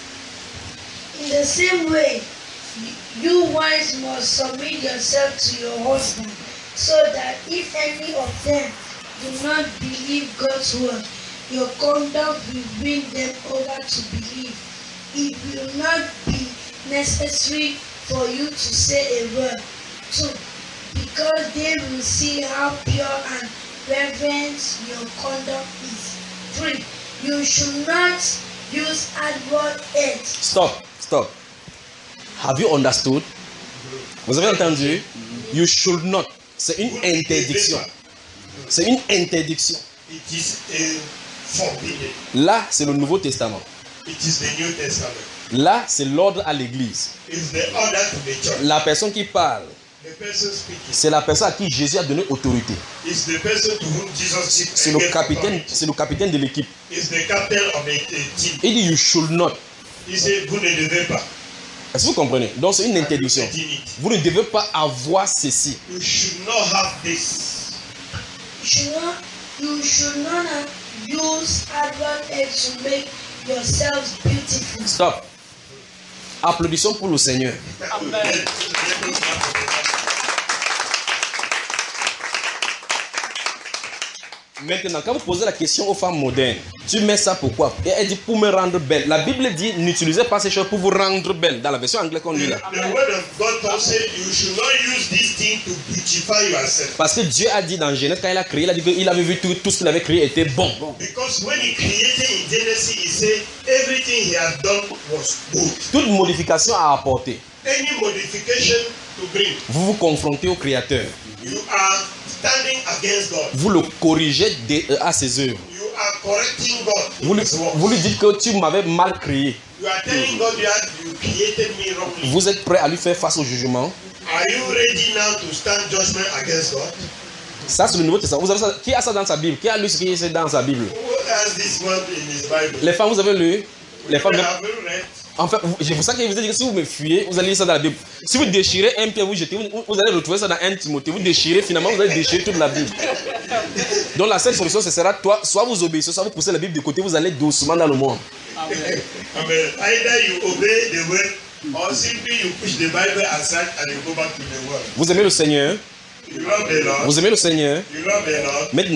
F: In the same way, you wives must submit yourself to your husband, so that if any of them do not believe God's word, your conduct will bring them over to believe. It will not be necessary for you to say a word, too, because they will see how pure and reverent your conduct is. Three, you should not use outward aids.
A: Stop, stop. Have you understood? Vous avez entendu? You should not. C'est une interdiction. C'est une interdiction.
B: It is a forbidden.
A: Là, c'est le Nouveau Testament.
B: It is the New Testament.
A: Là, c'est l'ordre à l'église.
B: It's the order to the church.
A: La personne qui parle,
B: The person speaking
A: c'est la personne à qui Jésus a donné autorité.
B: is the person to whom Jesus
A: C'est le
B: gave
A: capitaine,
B: authority.
A: c'est le capitaine de l'équipe.
B: Is the captain of the the team.
A: Il dit you should not.
B: Il dit vous ne devez pas.
A: Est-ce que vous comprenez? Donc c'est une interdiction. Vous ne devez pas avoir ceci.
B: You should not have this.
F: You should not, you should not use outward aids to make yourselves beautiful.
A: Stop. Applaudissons pour le Seigneur.
B: Amen.
A: Maintenant, quand vous posez la question aux femmes modernes, tu mets ça pourquoi? Et elle dit pour me rendre belle. La Bible dit n'utilisez pas ces choses pour vous rendre belle. Dans la version anglaise qu'on lit là.
B: The word of God told say you should not use this thing to beautify yourself.
A: Parce que Dieu a dit dans Genèse, quand il a créé, il a dit qu'il avait vu tout, tout ce qu'il avait créé était bon.
B: Because when he created in Genesis, he said everything he had done was good.
A: Toute modification à apporter.
B: Any modification to bring,
A: Vous vous confrontez au Créateur.
B: you are standing against God.
A: Vous le corrigez de- euh, à ses œuvres.
B: You are correcting God
A: Vous
B: in
A: lui,
B: his works.
A: vous lui dites que tu m'avais mal créé.
B: You are telling God that you created me wrongly.
A: Vous êtes prêt à lui faire face au jugement?
B: Are you ready now to stand judgment against God?
A: Ça, c'est le Nouveau Testament. Vous avez ça, qui a ça dans sa Bible? Qui a lu ce qui est dans sa Bible?
B: Who has this one in his Bible?
A: Les femmes, vous avez lu? Les femmes,
B: I have read.
A: en fait, vous- c'est pour ça que je vous ai dit que si vous me fuyez, vous allez lire ça dans la Bible. Si vous déchirez un pied, vous jetez, vous, vous allez retrouver ça dans un Timothée. Vous déchirez, finalement, vous allez déchirer toute la Bible. Donc la seule solution, ce sera toi, soit vous obéissez, soit vous poussez la Bible de côté, vous allez doucement dans le monde.
B: Amen. Either you obey the word or simply you push the Bible aside and you go back to the world.
A: Vous aimez le Seigneur?
B: You love the Lord.
A: Vous aimez le Seigneur?
B: You love the Lord.
A: Maintenant,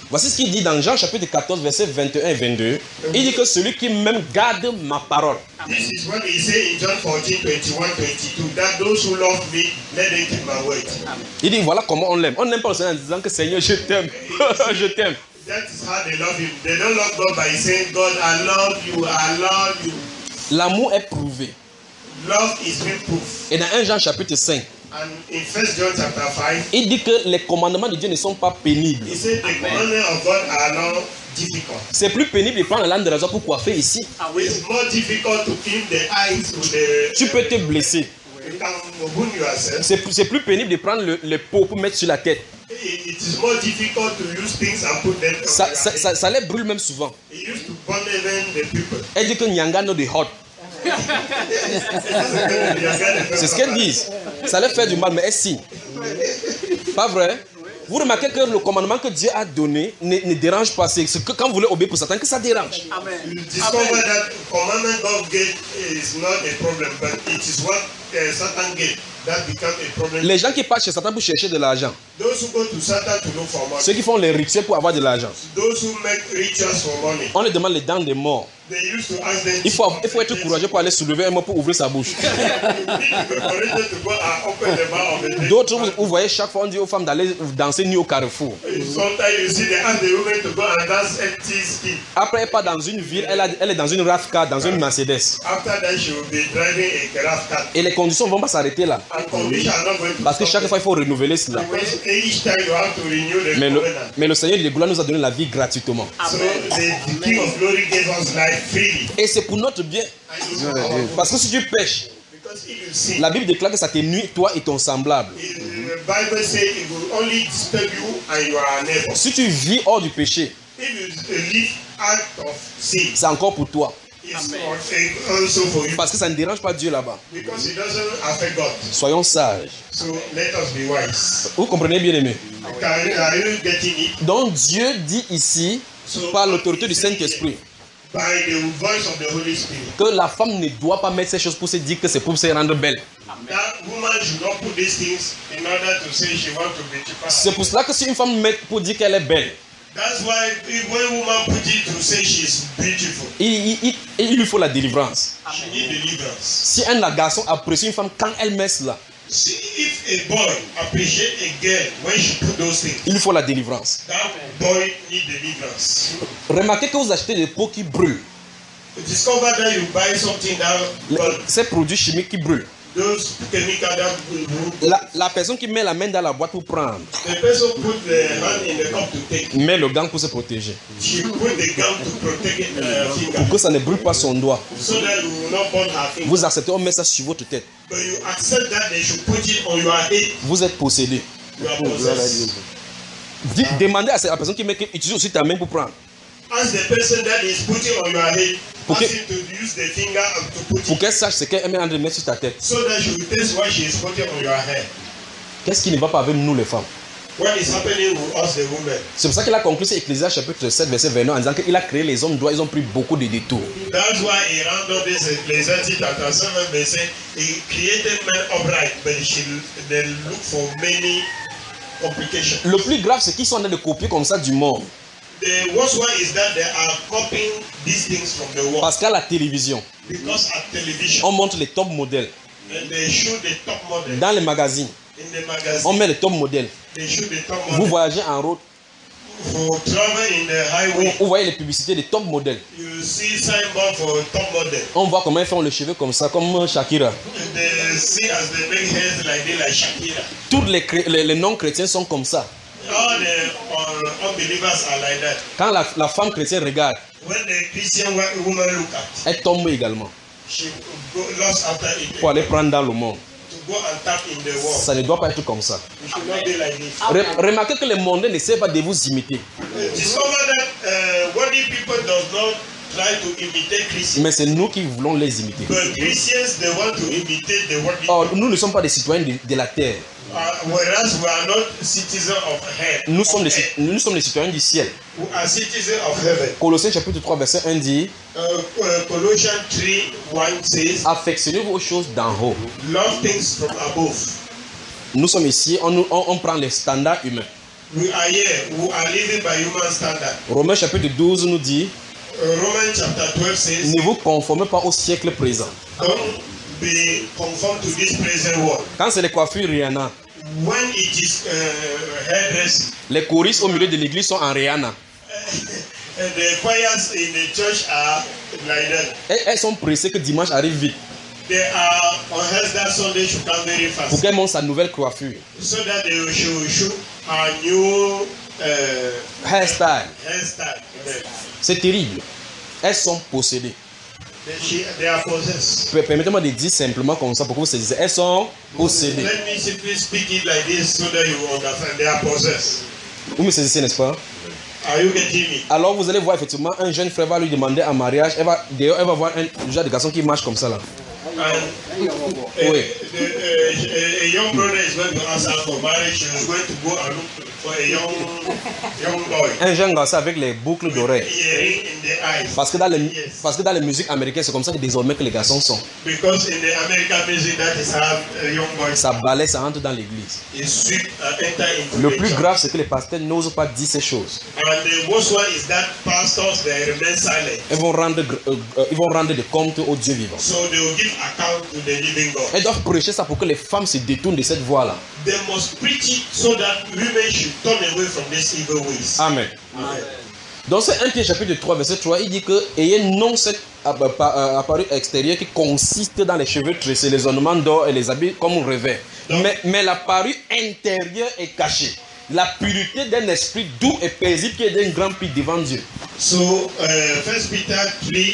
A: Voici ce qu'il dit dans Jean chapitre quatorze, versets vingt et un et vingt-deux. Il dit que celui qui même garde ma parole.
B: This is what he said in John fourteen, twenty-one, twenty-two. That those who love me, let them keep my word.
A: Il dit voilà comment on l'aime. On n'aime pas le Seigneur en disant que Seigneur, je t'aime. Je t'aime.
B: That is how they love him. They don't love God by saying, God, I love you, I love you.
A: L'amour est prouvé.
B: Love is being proof.
A: Et dans un Jean chapitre cinq,
B: And in First John chapter five,
A: il dit que les commandements de Dieu ne sont pas pénibles.
B: he said the commandments of God are not difficult.
A: C'est plus pénible de prendre la lame de rasoir pour coiffer ici.
B: It's more difficult to clean the eyes with the.
A: Tu peux te blesser.
B: You can wound yourself.
A: C'est plus, c'est plus pénible de prendre le, le pot pour mettre sur la tête.
B: It it is more difficult to use things and put them on
A: Ça,
B: your
A: ça,
B: head.
A: ça, ça les brûle même souvent.
B: It used to burn even the people.
A: Elle dit que Nyanga no de hot. C'est ce qu'elles disent. Ça leur fait du mal, mais elles signent. Pas vrai? Vous remarquez que le commandement que Dieu a donné ne, ne dérange pas. C'est que quand vous voulez obéir pour Satan, que ça dérange.
B: You discover that commandment God gave is not a problem, but it is what uh, Satan gave that becomes a problem.
A: Les gens qui partent chez Satan pour chercher de l'argent,
B: Those who go to Satan to look for money,
A: ceux qui font les rituels pour avoir de l'argent,
B: those who make rituals for money,
A: on leur demande les dents des morts.
B: they used to ask them.
A: Il faut, il faut être courageux pour aller soulever un mot pour ouvrir sa bouche.
B: You need to be courageous to go and open the mouth of the dead.
A: D'autres, vous, vous voyez, chaque fois on dit aux femmes d'aller danser nu au carrefour.
B: Sometimes you see they ask the women to go and dance empty skin.
A: Après, elle part dans une ville, elle, a- elle est dans une RAV quatre, dans une Mercedes.
B: After that, she will be driving a carafe car.
A: Et les conditions ne vont pas s'arrêter là.
B: And conditions are not going to
A: Parce que
B: stop
A: chaque fois, il faut renouveler cela.
B: because each time you have to renew the
A: Mais le,
B: covenant.
A: mais le Seigneur de gloire nous a donné la vie gratuitement.
B: So the, the King of Glory gave us life freely.
A: Et c'est pour notre bien.
B: And you know,
A: Parce que si tu pêches,
B: because if you sin,
A: la Bible déclare que ça te nuit, toi et ton semblable.
B: the Bible says it will only disturb you and your neighbor.
A: Si tu vis hors du péché,
B: If you live out of sin,
A: c'est encore pour toi.
B: it's also for you
A: Parce que ça ne dérange pas Dieu là-bas.
B: because it doesn't affect God.
A: Soyons sages.
B: So let us be wise.
A: Vous comprenez bien aimé?
B: Can, are you getting it?
A: Donc Dieu dit ici, par l'autorité du Saint-Esprit,
B: By the voice of the Holy Spirit,
A: que la femme ne doit pas mettre ces choses pour se dire que c'est pour se rendre belle.
B: that woman should not put these things in order to say she wants to be cheaper.
A: C'est pour cela que si une femme met pour dire qu'elle est belle,
B: That's why if when woman put it to say she's beautiful,
A: il, il, il, il lui faut la délivrance.
B: she need deliverance.
A: Si un garçon apprécie une femme quand elle met cela,
B: See, if a boy appreciate a girl when she put those things,
A: il lui faut la délivrance.
B: that boy need deliverance.
A: Remarquez que vous achetez des pots qui brûlent.
B: You discover that you buy something that
A: Les-
B: but
A: Ces produits chimiques qui brûlent.
B: those chemicals that will will-
A: La, la personne qui met la main dans la boîte pour prendre,
B: the person put the hand in the cup to take.
A: met le gant pour se protéger.
B: She put the gun to protect her finger
A: Pour que ça ne brûle pas son doigt.
B: so that you will not burn her finger.
A: Vous acceptez, on met ça sur votre tête.
B: But you accept that they should put it on your head.
A: Vous êtes possédé.
B: You are possessed.
A: Dis- Demandez à la personne qui met, utilise aussi ta main pour prendre.
B: Ask the person that is putting on your head.
A: Okay.
B: Ask him to use the finger and to put
A: Pour
B: it
A: qu'elle sache ce qu'elle est en train de mettre sur ta tête.
B: so that she will taste what she is putting on your head.
A: Qu'est-ce qui ne va pas avec nous les femmes?
B: What is happening with us, the women?
A: C'est pour ça qu'il a conclu sur Ecclésiaste chapitre sept, verset vingt-neuf en disant qu'il a créé les hommes droits, ils ont pris beaucoup de détours.
B: That's why he rounded this Ecclesiastes chapter seven, they say he created men upright, but he should they look for many complications.
A: Le plus grave, c'est qu'ils sont en train de copier comme ça du monde.
B: The worst one is that they are copying these things from the world.
A: Parce qu'à la télévision,
B: Because at television,
A: on montre les top modèles.
B: and they show the top model
A: Dans les magazines,
B: in the magazine.
A: on met les top modèles.
B: They show the top
A: Vous
B: model.
A: voyagez en route,
B: For travel in the
A: vous,
B: highway,
A: vous voyez les publicités des top modèles.
B: you see signboard for top model.
A: On voit comment ils font le cheveu comme ça, comme Shakira.
B: They see as they make hairs like they like Shakira.
A: Tous les, cré- les, les non-chrétiens sont comme ça.
B: All the uh, unbelievers are like that.
A: Quand la, la femme chrétienne regarde,
B: When the Christian wo- woman look at,
A: elle tombe également
B: she go lost after it
A: pour aller prendre dans le monde.
B: to go and tap in the world.
A: Ça ne doit pas être comme ça.
B: You should not be like this.
A: Re- remarquez que les mondains ne savent pas de vous imiter.
B: Discover that uh, worldly people does not try to imitate Christians,
A: Mais c'est nous qui voulons les imiter.
B: but Christians they want to imitate the worldly.
A: Or, nous ne sommes pas des citoyens de, de la terre.
B: Uh, whereas we are not citizens of hell.
A: Nous sommes, des,
B: of
A: ci-
B: earth.
A: nous sommes des citoyens du ciel.
B: We are citizens of heaven.
A: Colossiens chapitre trois, verset un dit,
B: Uh, uh, Colossians three one says,
A: affectionnez-vous aux choses d'en haut.
B: love things from above.
A: Nous sommes ici, on, nous- on, on prend les standards humains.
B: We are here, we are living by human standard.
A: Romains chapitre douze nous dit,
B: Uh, Romans chapter twelve says,
A: ne vous conformez pas au siècle présent.
B: don't be conformed to this present world.
A: Quand c'est les coiffures Rihanna,
B: When it is uh, hairdressing,
A: les choristes au milieu de l'église sont en Rihanna.
B: uh, the choirs in the church are like that.
A: Elles, elles sont pressées que dimanche arrive vite
B: They are on that Sunday should come very
A: pour
B: fast,
A: qu'elles montrent sa nouvelle coiffure.
B: so that they will show, show our new uh,
A: Hairstyle.
B: hairstyle. They,
A: C'est terrible. Elles sont possédées.
B: she, they are possessed.
A: Per- Permettez-moi de dire simplement comme ça pour que vous saisissiez. Elles sont possédées.
B: Let me simply speak it like this so that you understand. They are possessed.
A: Vous me saisissez, n'est-ce pas?
B: Are you getting me?
A: Alors vous allez voir effectivement un jeune frère va lui demander en mariage. Elle va, d'ailleurs, elle va voir un genre de garçon qui marche comme ça là.
B: And a,
A: Oui.
B: the, a, a young brother is going to ask her for marriage. She is going to go and look for a young young boy.
A: Un jeune garçon avec les boucles d'oreilles.
B: Earring in the eyes.
A: Parce que dans les,
B: Yes.
A: parce que dans les musiques américaines, c'est comme ça que désormais que les garçons sont.
B: Because in the American music, that is how a young boy
A: Ça balaie, ça entre dans l'église.
B: is sweep and enter into
A: Le
B: the
A: plus
B: church.
A: grave, c'est que les pasteurs n'osent pas dire ces choses.
B: And the worst one is that pastors they remain silent.
A: Ils vont rendre, euh, euh, ils vont rendre des comptes au Dieu vivant.
B: So they will give account to the living God.
A: Elles doivent prêcher ça pour que les femmes se détournent de cette voie-là.
B: They must preach it so that women should turn away from these evil ways.
A: Amen.
B: Amen.
A: Dans ce premier chapitre trois, verset trois, il dit que ayez non cette appareil extérieur qui consiste dans les cheveux tressés, les ornements d'or et les habits comme un revers. Mais, mais l'appareil intérieur est caché. La pureté d'un esprit doux et paisible qui est d'un grand prix devant Dieu.
B: So, uh, First Peter three,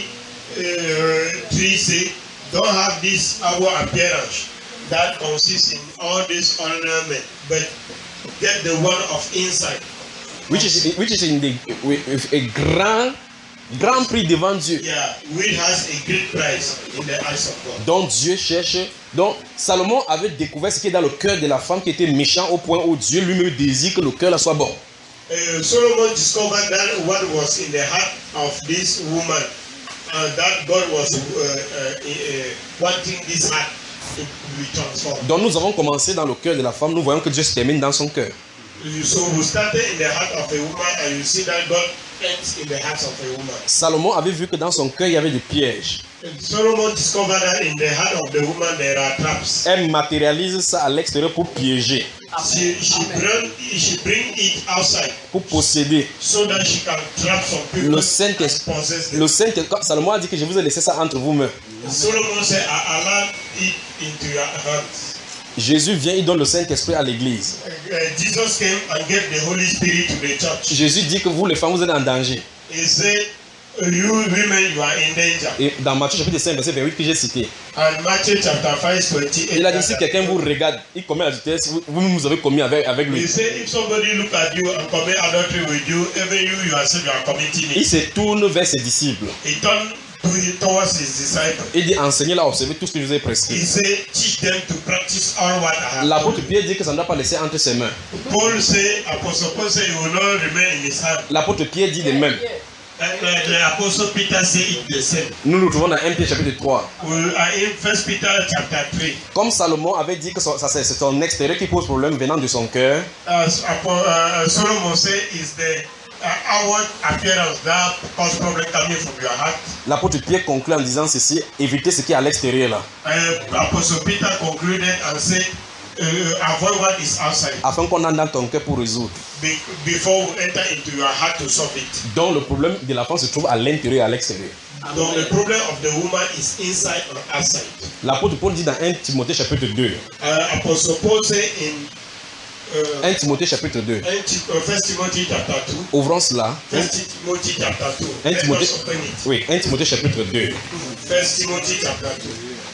B: uh, three say, don't have this outward appearance that consists in all this ornament, but get the one of inside,
A: Which is, which is in the, with a grand, grand prix devant Dieu.
B: yeah, which has a great price in the eyes of God.
A: Donc Dieu cherche. Donc Salomon avait découvert ce qui est dans le cœur de la femme qui était méchant au point où Dieu lui-même désire que le cœur là soit bon.
B: Uh, Solomon discovered that what was in the heart of this woman, and that God was uh, uh, uh, wanting this heart to be transformed.
A: Donc nous avons commencé dans le cœur de la femme, nous voyons que Dieu se termine dans son cœur.
B: So we started in the heart of a woman, and you see that God ends in the heart of a woman.
A: Salomon avait vu que dans son cœur il y avait des pièges.
B: And Solomon discovered that in the heart of the woman there are traps.
A: Elle matérialise ça à l'extérieur pour piéger,
B: She she bring she bring it outside
A: pour posséder.
B: so that she can trap some people
A: Le
B: and
A: Saint-Esprit,
B: possess them.
A: le Saint Salomon a dit que je vous ai laissé ça entre vous-mêmes.
B: Solomon said, I allow it into your hands.
A: Jésus vient, il donne le Saint-Esprit à l'église.
B: Uh, Jesus came and gave the Holy Spirit to the church.
A: Jésus dit que vous les femmes, vous êtes en danger.
B: He said, you women, you are in danger.
A: Et dans Matthieu chapitre cinq, verset vingt-huit que j'ai cité,
B: And Matthew chapter five, twenty-eight.
A: il a dit si quelqu'un vous regarde, il commet adultère, si vous, vous, vous avez commis avec, avec
B: He
A: lui.
B: said, if somebody look at you and commit adultery with you, even you yourself you are committing
A: Il
B: it.
A: se tourne vers ses disciples.
B: He turned to it towards his disciples.
A: Il dit enseignez-la à observer tout ce que je vous ai
B: He
A: prescrit.
B: said, teach them to practice all what I have
A: L'apôtre
B: told you.
A: Pierre dit que ça ne doit pas laisser entre ses mains.
B: Paul said, Apostle Paul said, you will not remain in his hand.
A: L'apôtre Pierre dit de même.
B: And uh, the Apostle Peter said it the same.
A: Nous nous trouvons dans un Pierre chapitre trois.
B: We are in First Peter chapter three.
A: Comme Salomon avait dit que son- ça, c'est c'est son extérieur qui pose problème venant de son cœur,
B: As Apo- uh, Solomon said, is the uh, outward appearance that cause problem coming from your heart.
A: l'apôtre Pierre conclut en disant ceci, évitez ce qui est à l'extérieur là,
B: Uh, Apostle Peter concluded and said, uh, avoid what is outside
A: afin qu'on entre dans ton cœur pour résoudre.
B: be- before we enter into your heart to solve it.
A: Donc le problème de la femme se trouve à l'intérieur et à l'extérieur.
B: So the problem of the woman is inside or outside.
A: L'apôtre Paul dit dans un Timothée chapitre deux,
B: Uh, Apostle Paul said in uh,
A: un Timothée chapitre deux,
B: First Timothy chapter two.
A: ouvrons cela.
B: First Timothy chapter two.
A: un
B: Let
A: Timothée,
B: us open it.
A: oui, un Timothée chapitre deux.
B: First Timothy chapter two.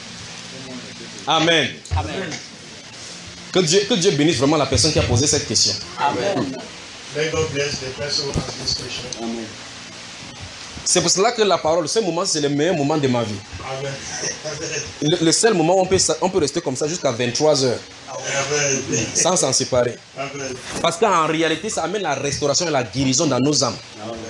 A: Amen. Que Dieu, que Dieu bénisse vraiment la personne qui a posé cette question.
B: Let God bless the person who asked this question.
A: C'est pour cela que la parole, ce moment, c'est le meilleur moment de ma vie.
B: Amen.
A: Le, le seul moment où on peut, on peut rester comme ça jusqu'à vingt-trois heures,
B: Amen.
A: sans s'en séparer.
B: Amen.
A: Parce qu'en réalité, ça amène la restauration et la guérison dans nos âmes.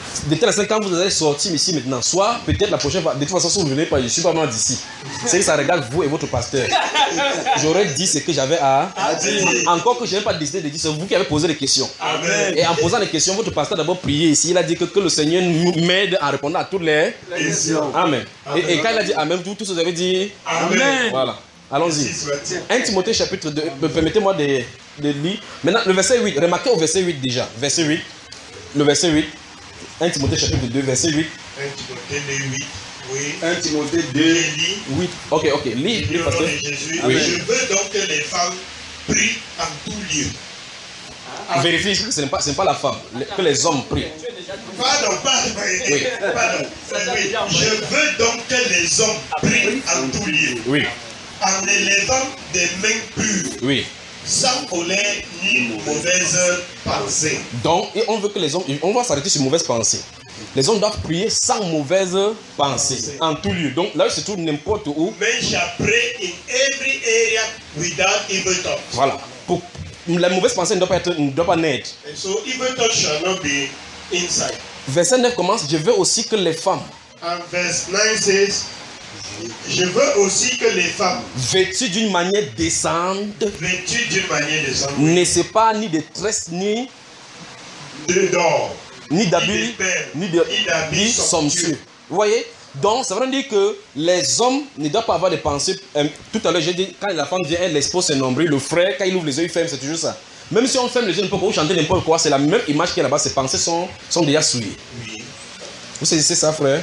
A: de tel instant, quand vous allez sortir ici maintenant, soit peut-être la prochaine fois, de toute façon, si vous ne venez pas, je ne suis pas vraiment d'ici. C'est que ça regarde vous et votre pasteur. J'aurais dit ce que j'avais à dire. Encore que je n'ai pas décidé de dire, c'est vous qui avez posé les questions.
B: Amen.
A: Et en posant les questions, votre pasteur a d'abord prié ici. Il a dit que, que le Seigneur nous m'aide à répondre à toutes les questions. Amen. Et, et quand il a dit Amen, tout, tout ce que vous avez dit
B: Amen.
A: Voilà. Allons-y. un Timothée chapitre deux. Permettez-moi de, de lire. Maintenant, le verset huit. Remarquez au verset huit déjà. Verset huit. Le verset huit. un Timothée chapitre deux, verset huit.
B: un Timothée deux, huit. Oui.
E: un Timothée
B: Je
E: deux,
B: lis.
A: huit. Ok, ok. Lis, lis,
B: Au nom
A: pasteur.
B: de Jésus.
A: Oui.
B: Je veux donc que les femmes prient en tout lieu.
A: Vérifie que ce n'est pas, ce n'est pas la femme, le- que les hommes prient.
B: Pardon, pardon.
A: Oui.
B: Pardon. Oui. Je veux donc que les hommes prient en tout lieu.
A: Oui,
B: En élevant des mains pures,
A: oui.
B: sans colère ni mauvaise pensée.
A: Donc, et on veut que les hommes, on va s'arrêter sur mauvaise pensée. Les hommes doivent prier sans mauvaise pensée, en tout lieu. Donc là, c'est tout n'importe où.
B: Men shall pray in every area without evil thought.
A: Voilà. Pour, la mauvaise pensée ne doit pas être, ne doit pas naître.
B: And so evil thought shall not be inside.
A: Verset neuf commence, je veux aussi que les femmes,
B: And verse nine says, je veux aussi que les femmes,
A: vêtues d'une manière décente,
B: vêtues d'une manière de sang,
A: ne se pas ni de tresse, ni,
B: de d'or,
A: ni
B: ni
A: d'habits,
B: de perles,
A: ni de
B: ni d'habits
A: ni somptueux.
B: somptueux.
A: Vous voyez? Donc, ça veut dire que les hommes ne doivent pas avoir des pensées. euh, tout à l'heure, j'ai dit, quand la femme vient, elle expose ses nombrils. Le frère, quand il ouvre les yeux, il ferme, c'est toujours ça. Même si on ferme les yeux, n'importe quoi, ou chanter n'importe quoi, c'est la même image qu'il y a là-bas. Ses pensées sont, sont déjà souillées.
B: Oui.
A: Vous saisissez ça, frère?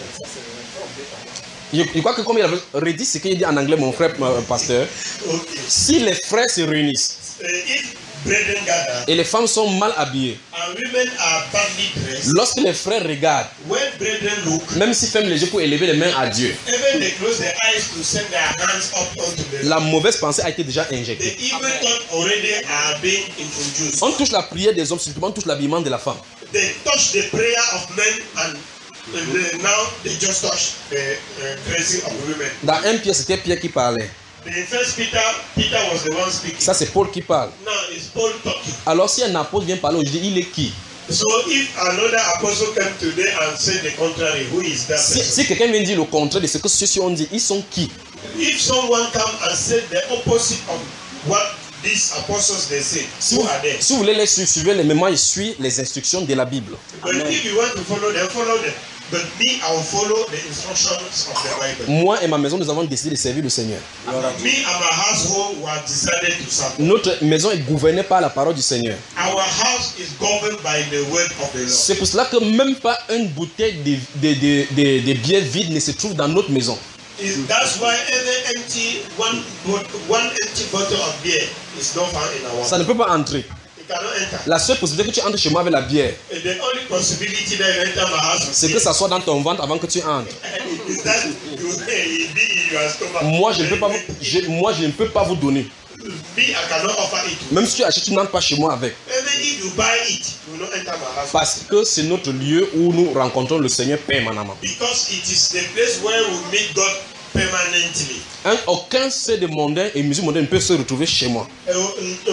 A: Je, je crois que comme il avait redit ce qu'il dit en anglais, mon frère euh, pasteur,
B: Okay.
A: si les frères se réunissent
B: Uh, if brethren gather
A: et les femmes sont mal habillées,
B: and women are badly dressed,
A: lorsque les frères regardent,
B: when brethren look,
A: même s'ils ferment les yeux pour élever les mains à Dieu,
B: even they close their eyes to send their hands up unto the
A: la mauvaise pensée a été déjà
B: The
A: injectée.
B: evil thought already are being introduced.
A: On touche la prière des hommes, surtout on touche l'habillement de la femme.
B: They touch the prayer of men and uh, the- now they just touch the uh, dressing of women.
A: Dans un Pierre, c'était Pierre qui parlait.
B: In First Peter, Peter was the one speaking.
A: Ça, c'est Paul qui parle.
B: Now it's Paul talking.
A: Alors, si un apôtre vient parler aujourd'hui, il est qui?
B: So if another apostle came today and said the contrary, who is that
A: Si,
B: person?
A: si quelqu'un vient dire le contraire de ce que ceux-ci ont dit, ils sont qui?
B: If someone come and said the opposite of what these apostles they say,
A: Si
B: who
A: vous,
B: are they?
A: si vous voulez les suivre, suivez les mémoires et suivez les instructions de la Bible.
B: But if you want to follow them, follow them. But me, I will follow the instructions of the Bible.
A: Moi et ma maison, nous avons décidé de servir le Seigneur.
B: Me and my household were decided to serve.
A: Notre maison est gouvernée par la parole du Seigneur.
B: Our house is governed by the word of the Lord.
A: C'est pour cela que même pas une bouteille de, de, de, de, de bière vide ne se trouve dans notre maison.
B: Is that's why every empty one bot- one empty bottle of beer is not found in our
A: Ça ne peut pas entrer.
B: It cannot enter.
A: La seule possibilité que tu entres chez moi avec la bière,
B: And the only possibility that you enter my house
A: c'est que ça soit dans ton ventre avant que tu entres.
B: is that you it be in your stomach.
A: Moi, je ne peux pas vous, je, moi, je ne peux pas vous donner.
B: Me, I cannot offer it.
A: Même si tu achètes, tu n'entres pas chez moi avec.
B: Even if you buy it, you will not enter my house.
A: Parce que c'est notre lieu où nous rencontrons le Seigneur permanemment.
B: Because it is the place where we meet God permanently.
A: Un, aucun ser de mondain et musique mondaine ne peut se retrouver chez moi.
B: Uh, uh, uh,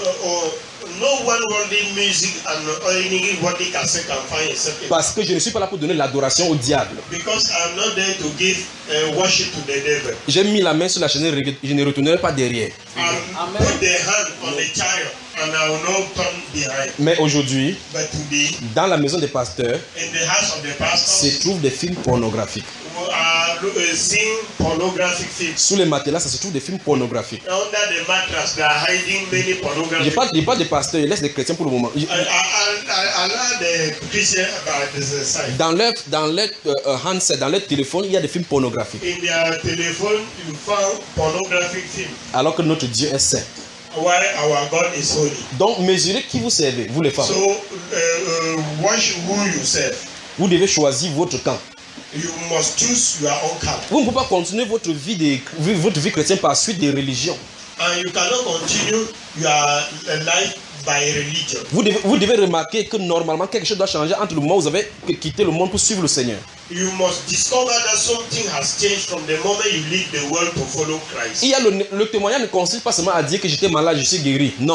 B: uh, no one worldly music and any worldly cassette can find itself in.
A: Parce que je ne suis pas là pour donner l'adoration au diable.
B: Because I'm not there to give uh, worship to the devil.
A: J'ai mis la main sur la chaîne, je ne retournerai pas derrière.
B: And put the hand on the chariot and I will not turn behind.
A: Mais aujourd'hui,
B: But today,
A: dans la maison des pasteurs,
B: in the house of the
A: se
B: pastors,
A: trouvent des films pornographiques.
B: we are uh, seeing pornographic films.
A: Sous les matelas, ça se trouve des films pornographiques.
B: Under the mattress, they are hiding many
A: Je
B: pornographic.
A: parle, je parle des pasteurs, je laisse les chrétiens pour le moment. Je-
B: I, I, I, I allow the Christian about this side.
A: Dans leur, dans leur euh, euh, handset, dans leur téléphone, il y a des films pornographiques.
B: In their telephone, you found pornographic film.
A: Alors que notre Dieu est saint.
B: While our God is holy.
A: Donc, mesurez qui vous servez, vous les femmes.
B: So, uh, uh, watch who you serve.
A: Vous devez choisir votre camp.
B: You must choose your own camp.
A: Vous ne pouvez pas continuer votre vie, de, votre vie chrétienne par suite des religions.
B: And you cannot continue your uh, life by religion.
A: Vous devez, vous devez remarquer que normalement quelque chose doit changer entre le moment où vous avez quitté le monde pour suivre le Seigneur.
B: You must discover that something has changed from the moment you leave the world to follow Christ.
A: Il y a le, le témoignage ne consiste pas seulement à dire que j'étais malade, je suis guéri. Non.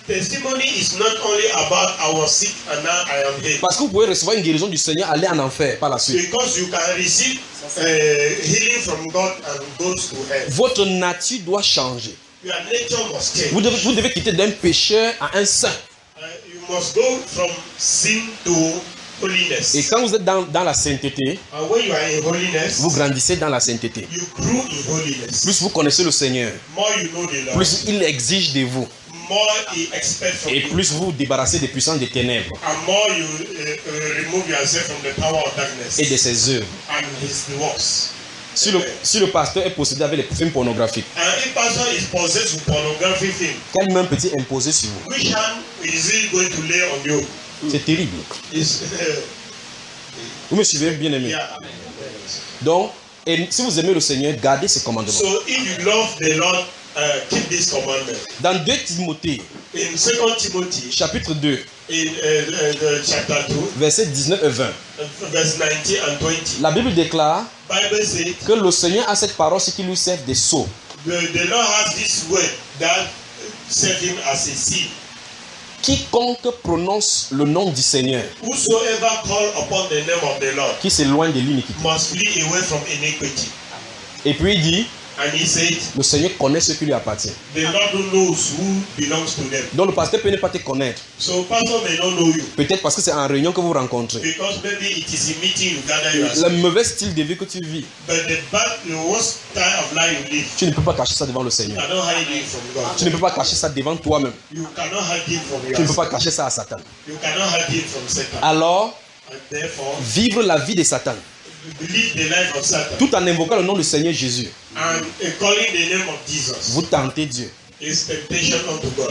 B: testimony is not only about I was sick and now I am healed.
A: Parce que vous pouvez recevoir une guérison du Seigneur, aller en enfer par la suite.
B: Because you can receive uh, healing from God and go to hell.
A: Votre nature doit changer.
B: Your nature must change.
A: Vous devez, vous devez quitter d'un pécheur à un saint.
B: Uh, you must go from sin to holiness.
A: Et quand vous êtes dans, dans la sainteté,
B: And when you are in holiness,
A: vous grandissez dans la sainteté.
B: you grow in holiness.
A: Plus vous connaissez le Seigneur,
B: More you know the Lord,
A: plus il exige de vous.
B: more He expects from
A: Et
B: you.
A: plus vous vous débarrassez des puissances des ténèbres
B: And more you uh, uh, remove yourself from the power of darkness
A: et de ses œuvres.
B: and His works.
A: Si le, si le pasteur est possédé avec les films pornographiques,
B: And if person is possessed with pornography film,
A: quel main peut-il imposer sur vous?
B: which hand is he going to lay on you?
A: C'est terrible.
B: Is uh,
A: Vous me suivez, bien aimé?
B: yeah.
A: Donc, et si vous aimez le Seigneur, gardez ses commandements.
B: So if you love the Lord, uh, keep this commandment.
A: Dans deux Timothée,
B: In Second Timothy,
A: chapitre deux,
B: in uh, uh, the chapter two,
A: versets dix-neuf et vingt,
B: uh, verse nineteen and twenty,
A: la Bible déclare
B: Bible says
A: que le Seigneur a cette parole, ce qui lui sert des sceaux.
B: the, the Lord has this word that serve him as a seed.
A: Quiconque prononce le nom du Seigneur,
B: Whosoever call upon the name of the Lord
A: qui s'éloigne de l'iniquité.
B: must flee away from iniquity.
A: Et puis il dit,
B: And he said,
A: le Seigneur connaît ce qui lui appartient.
B: the Lord knows who belongs to them.
A: Donc le pasteur peut ne pas te connaître.
B: So pastor may not know you
A: Peut-être parce que c'est en réunion que vous rencontrez.
B: because maybe it is in meeting you gather
A: Le
B: yourself.
A: mauvais style de vie que tu vis,
B: But the bad, the worst type of life you live,
A: tu ne peux pas cacher ça devant le
B: you
A: Seigneur.
B: cannot hide it from
A: Tu
B: God.
A: ne peux pas cacher ça devant toi-même.
B: You cannot hide it from
A: Tu ne peux
B: yourself.
A: pas cacher ça à Satan.
B: You cannot hide it from Satan.
A: Alors,
B: And therefore,
A: vivre la vie de Satan,
B: live the life of Satan
A: tout en invoquant le nom du Seigneur Jésus,
B: and uh, calling the name of Jesus
A: vous tentez Dieu.
B: is temptation unto God.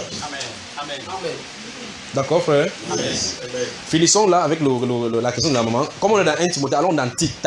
A: D'accord, frère?
B: Yes. Amen.
A: Finissons là avec le, le- le- la question de la maman. Comme on est dans un Timothée, allons dans Titus.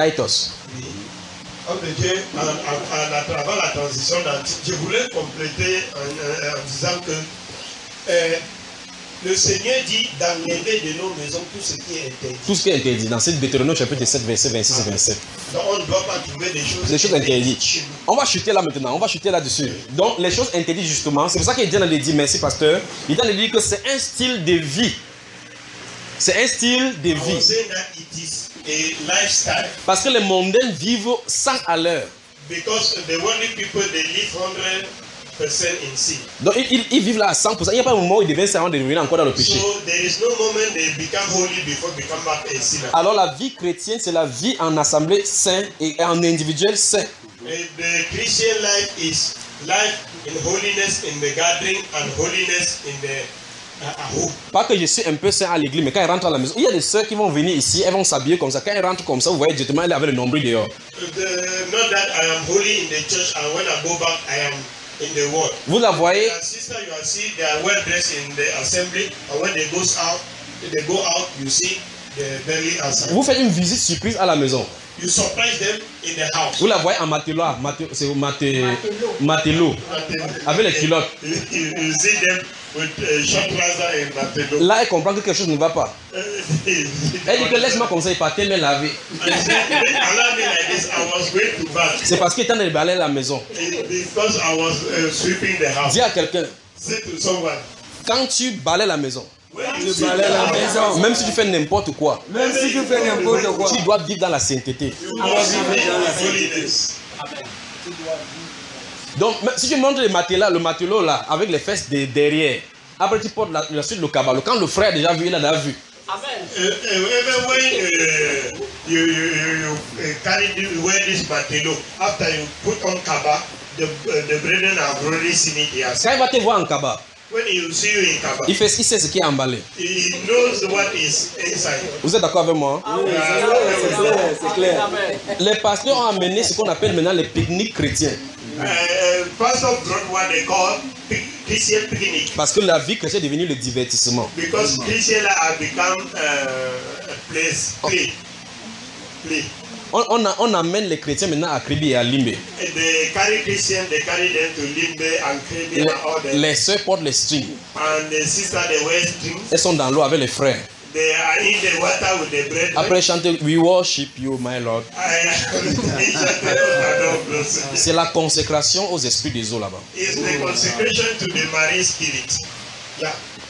B: Ok, Dieu, à, à, à, à travers la transition, dans- je voulais compléter en, en- en disant que euh, le Seigneur dit d'enlever de nos maisons tout ce qui est interdit.
A: Tout ce qui est interdit dans cette Deutéronome chapitre sept, versets vingt-six et vingt-sept.
B: Donc on ne doit pas trouver des choses,
A: Des choses interdites.
B: chez nous.
A: On va chuter là maintenant, on va chuter là-dessus. Donc les choses interdites justement, c'est pour ça qu'il est dans le dit, merci pasteur, il est dans le dit que c'est un style de vie. C'est un style de
B: I was
A: vie.
B: saying that it is a lifestyle
A: Parce que les mondains vivent cent à l'heure.
B: because the worldly people they live one hundred percent in sin.
A: Donc ils, ils- ils vivent là à cent pour cent. Il n'y a pas un moment où ils deviennent savants de revenir encore dans le péché.
B: So there is no moment they become holy before become back a sinner.
A: Alors la vie chrétienne, c'est la vie en assemblée saint et en individuel saint.
B: And the Christian life is life in holiness in the gathering and holiness in the uh, uh, home.
A: Pas que je suis un peu saint à l'église, mais quand ils rentrent à la maison, il y a des sœurs qui vont venir ici, elles vont s'habiller comme ça. Quand elles rentrent comme ça, vous voyez directement, elle est avec le nombril dehors.
B: The, not that I am holy in the church and when I go back I am in the world.
A: Vous la voyez,
B: Your sister, you are see they are well dressed in the assembly and when they goes out, they go out, you see the belly outside.
A: vous faites une visite surprise à la maison.
B: You surprise them in the house.
A: Vous la voyez en matelot, mate- c'est au mate- matelot, avec les culottes.
B: You, you, you see them with uh, short trouser and matelot.
A: Là, elle comprend que quelque chose ne va pas.
B: Uh,
A: Elle dit que laisse-moi comme ça, il part mais laver.
B: I said, allow me like this. I was going to bath
A: C'est parce qu'il est en train de balayer la maison.
B: because I was uh, sweeping the house.
A: Dis à quelqu'un,
B: Say to someone,
A: quand tu balayes la maison,
B: when you
G: Tu balais la maison.
A: même si tu fais n'importe quoi,
G: Même si tu fais n'importe quoi,
A: tu dois vivre dans la sainteté.
B: you must live in holiness.
A: Donc, même si tu montres le matelas, le matelot là, avec les fesses de derrière, après tu portes la, la suite le cabalo. Quand le frère a déjà vu, il a déjà vu.
B: Uh, uh, even when uh, you, you, you, you uh, carry the, wear this matelo, after you put on kaba, the, uh, the brethren have already seen it. Yes.
A: Quand il va te voir en cabas,
B: When he see you in kaba,
A: il, fait, il sait ce qui est emballé.
B: he knows what is inside.
A: Vous êtes d'accord avec moi?
B: Uh,
G: c'est clair, c'est clair.
A: Les pasteurs ont amené ce qu'on appelle maintenant les pique-niques chrétiens.
B: uh, Pastor brought what they call pic- Christian picnic
A: Parce que la vie chrétienne est devenue le divertissement.
B: because Christian have become uh, a place play, play.
A: On, on, a- on amène les chrétiens maintenant à Kribi et à Limbe.
B: And they carry Christian, they carry them to Limbe and Krebi
A: Les,
B: and all that.
A: les sœurs portent les strings.
B: And the sister, they wear strings.
A: Elles sont dans l'eau avec les frères.
B: They are in the water with the bread.
A: Après chanter We worship you, my Lord. C'est la consécration aux esprits des eaux là-bas.
B: It's the consecration to the marine spirit. Yeah.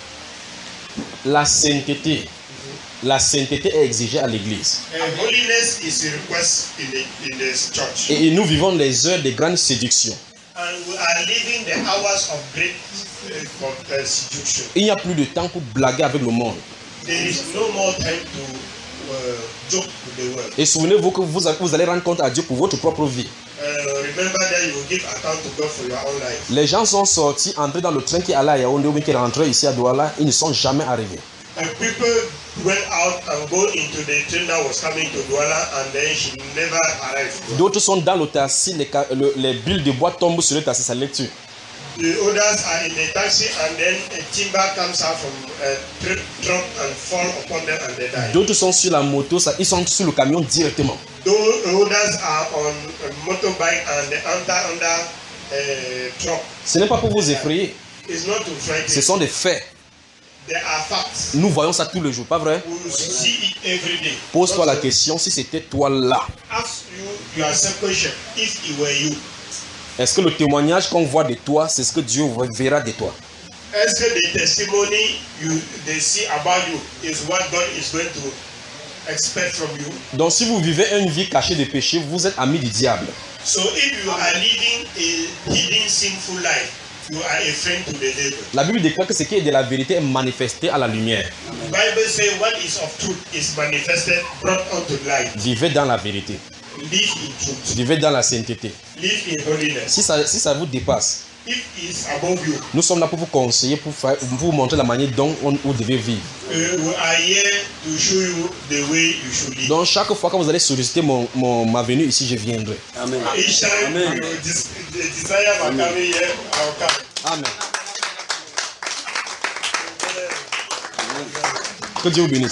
A: La sainteté, la sainteté est exigée à l'église.
B: Uh, holiness is a request in the, in the church.
A: Et nous vivons les heures de grande séduction.
B: And we are living the hours of great uh, com- uh, seduction.
A: Il n'y a plus de temps pour blaguer avec le monde.
B: There is no more time to uh, joke with the world.
A: Et souvenez-vous que vous, vous allez rendre compte à Dieu pour votre propre vie.
B: Uh, remember that you will give account to God for your own life.
A: Les gens sont sortis, entrés dans le train qui allait à Yaoundé ou bien qui est rentré ici à Douala, ils ne sont jamais arrivés.
B: And people went out and go into the train that was coming to Douala, and then she never arrived.
A: D'autres sont dans le taxi, les, ca- le- les billes de bois tombent sur le taxi, ça les tue.
B: The others are in the taxi, and then a timber comes out from a tr- truck and fall upon them, and they die.
A: D'autres sont sur la moto, ça, ils sont sur le camion directement.
B: Those others are on a motorbike and they enter under a truck.
A: Ce n'est pas pour vous effrayer,
B: It's not to frighten.
A: ce sont des faits.
B: There are facts.
A: Nous voyons ça tous les jours, pas vrai?
B: We see it every day.
A: Pose-toi la
B: Also,
A: question, si c'était toi là,
B: ask you yourself question. If it were you,
A: est-ce que le témoignage qu'on voit de toi, c'est ce que Dieu verra de toi?
B: est-ce que the testimony you they see about you is what God is going to expect from you?
A: Donc si vous vivez une vie cachée de péché, vous êtes ami du diable.
B: So if you are living a hidden sinful life, you are a friend to the devil.
A: La Bible déclare que ce qui est de la vérité est manifesté à la lumière.
B: The Bible says what is of truth is manifested, brought unto light.
A: Vivez dans la vérité.
B: Live in truth.
A: Vivez dans la sainteté.
B: Live in holiness.
A: Si ça, si ça vous dépasse,
B: If it's above you,
A: nous sommes là pour vous conseiller, pour, faire, pour vous montrer la manière dont on- vous devez vivre.
B: uh, we are here to show you the way you should live.
A: Donc chaque fois que vous allez solliciter mon, mon- ma venue ici, je viendrai.
E: Amen.
B: Each time
E: Amen.
B: you des- desire my coming here, I'll come.
A: Amen. Que Dieu vous bénisse.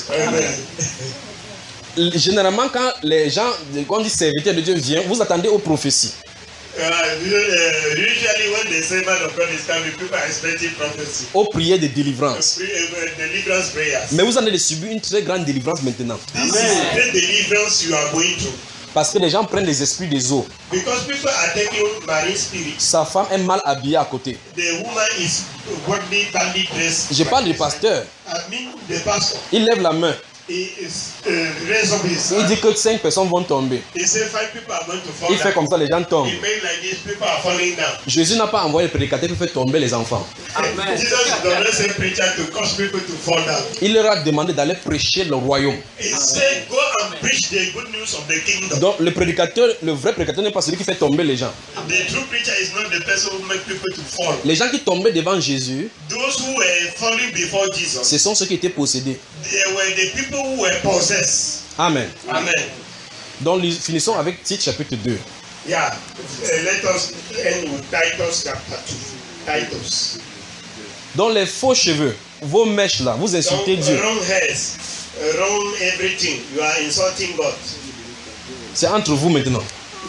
B: Amen.
A: Généralement, quand les gens, quand on dit serviteur de Dieu vient, vous attendez aux prophéties.
B: Uh, usually when the servant of God is coming, people are expecting prophecy.
A: Aux prières de délivrance.
B: Pre- uh, Deliverance prayers.
A: Mais vous en allez subir une très grande délivrance maintenant.
B: This is the deliverance you are going through.
A: Parce que les gens prennent les esprits des eaux.
B: Because people are taking marine spirits.
A: Sa femme est mal habillée à côté.
B: The woman is worldly, badly dressed.
A: Je parle du pasteur.
B: I mean the pastor.
A: Il lève la main.
B: He is uh, raise up his
A: Il
B: hand.
A: dit que cinq personnes vont tomber.
B: He said five people are going to fall
A: Il fait
B: down.
A: comme ça, les gens tombent.
B: He made like this, people are falling down.
A: Jésus n'a pas envoyé le prédicateur pour faire tomber les enfants.
B: Jesus does not say preacher to cause people to fall down.
A: Il leur a demandé d'aller prêcher le royaume.
B: He said go and preach the good news of the kingdom.
A: Donc le prédicateur, le vrai prédicateur n'est pas celui qui fait tomber les gens.
B: The true preacher is not the person who makes people to fall.
A: Les gens qui tombaient devant Jésus,
B: Those who were falling before Jesus,
A: ce sont ceux qui étaient possédés.
B: they were the people who were possessed.
A: Amen.
B: Amen.
A: Donc nous finissons avec Tite chapitre deux.
B: Yeah. Uh, let us end with Titus chapter two. Titus.
A: Dans les faux cheveux, vos mèches là, vous
B: Don't
A: insultez Dieu.
B: wrong hairs, uh, wrong everything. You are insulting God.
A: C'est entre vous maintenant.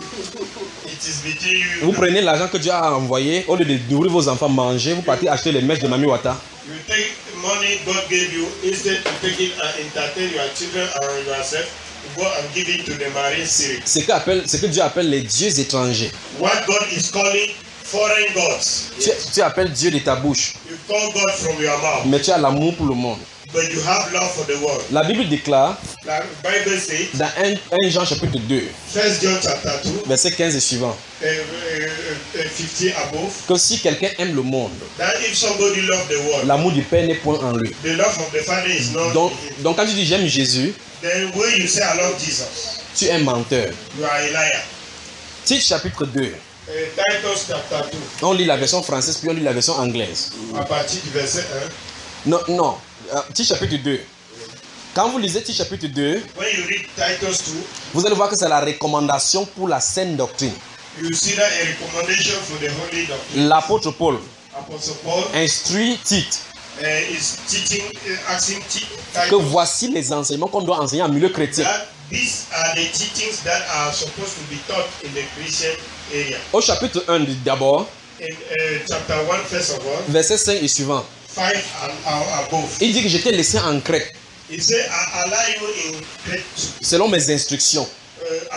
B: It is between you.
A: Vous prenez l'argent que Dieu a envoyé, au lieu de nourrir vos enfants, manger, vous partez acheter les mèches de Mami Wata.
B: You take money God gave you, instead to take it and entertain your children and yourself, go and give it to the marine spirit.
A: Ce que, appelle, ce que Dieu appelle les dieux étrangers.
B: What God is calling foreign gods.
A: Tu, tu appelles Dieu de ta bouche,
B: You call God from your mouth,
A: mais tu as l'amour pour le monde.
B: but you have love for the world.
A: La Bible déclare
B: The Bible says,
A: dans un Jean chapitre deux,
B: First John chapter two,
A: verset quinze et suivant,
B: uh, uh, uh, fifty above,
A: que si quelqu'un aime le monde,
B: that if somebody love the world,
A: l'amour du Père n'est point en lui.
B: the love of the Father is not
A: Donc,
B: in him.
A: donc quand tu dis j'aime Jésus,
B: Then when you say I love Jesus,
A: tu es un menteur.
B: you are a liar.
A: Tite chapitre deux,
B: Uh, Titus chapter two,
A: on lit la version française puis on lit la version anglaise.
B: à partir du verset one.
A: Non, non, euh, Tite chapitre deux. Quand vous lisez Tite chapitre deux,
B: When you read Titus two,
A: vous allez voir que c'est la recommandation pour la saine doctrine.
B: you see that a recommendation for the holy doctrine.
A: L'apôtre Paul
B: Apostle Paul
A: instruit Tite
B: uh, is teaching, uh, asking Ti-
A: que
B: Titus
A: voici les enseignements qu'on doit enseigner en milieu chrétien.
B: that these are the teachings that are supposed to be taught in the Christian area.
A: Au chapitre un d'abord,
B: In uh, chapter one, first of all,
A: verset cinq et suivant,
B: five and uh, above,
A: il dit que je t'ai laissé en Crète
B: he said, I allow you in Crete,
A: selon mes instructions.
B: uh,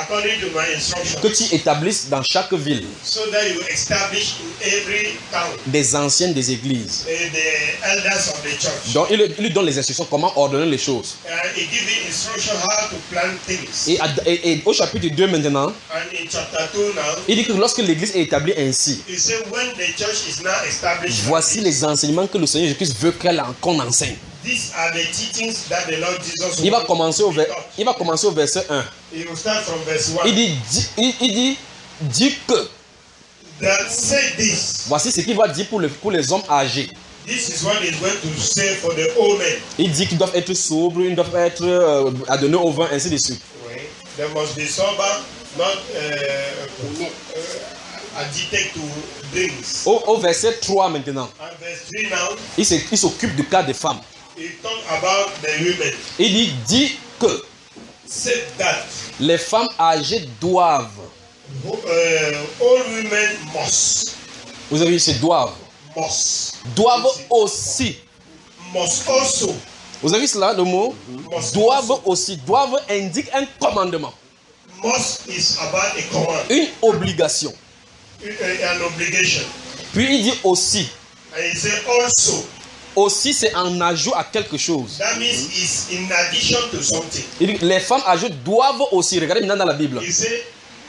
B: according to my instruction.
A: que tu établisses dans chaque ville
B: So that you establish in every town
A: des anciennes des églises.
B: the, the elders of the church.
A: Donc, il, il lui donne les instructions, comment ordonner les choses.
B: Uh, he gives the instruction how to plan things.
A: Et, à- et- et au chapitre deux maintenant,
B: And in chapter two now,
A: il dit que lorsque l'église est établie ainsi,
B: he said when the church is now established,
A: voici
B: like this,
A: les enseignements que le Seigneur Jésus-Christ veut qu'elle en- qu'on enseigne.
B: these are the teachings that the Lord Jesus
A: Il va
B: wants
A: commencer au,
B: to be
A: ver-
B: taught.
A: il va commencer au verset un.
B: He will start from verse one.
A: Il dit, dis- il, il dit, dis que,
B: That say this.
A: voici ce qu'il va dire pour, le- pour les hommes âgés.
B: This is what he's going to say for the old men.
A: Il dit qu'ils doivent être sobres, ils doivent être euh, adonnés au vin, ainsi de suite.
B: Right? They must be sober, not uh, uh, addicted to drinks.
A: Au, au verset trois maintenant,
B: And verse three now,
A: il se- il s'occupe du cas des femmes.
B: he talk about the women.
A: Il dit, dis que
B: Said that
A: les femmes âgées doivent,
B: uh, all women must,
A: vous avez vu, c'est doivent,
B: must,
A: doivent aussi.
B: must also,
A: Vous avez vu cela, le mot?
B: must
A: Doivent
B: also.
A: aussi. Doivent indique un commandement,
B: Must is about a command,
A: une obligation.
B: uh, an obligation.
A: Puis il dit aussi.
B: And he said also.
A: Aussi, c'est en ajout à quelque chose.
B: That means it's in addition to something.
A: Il dit, les femmes âgées doivent aussi, regardez maintenant dans la Bible,
B: He said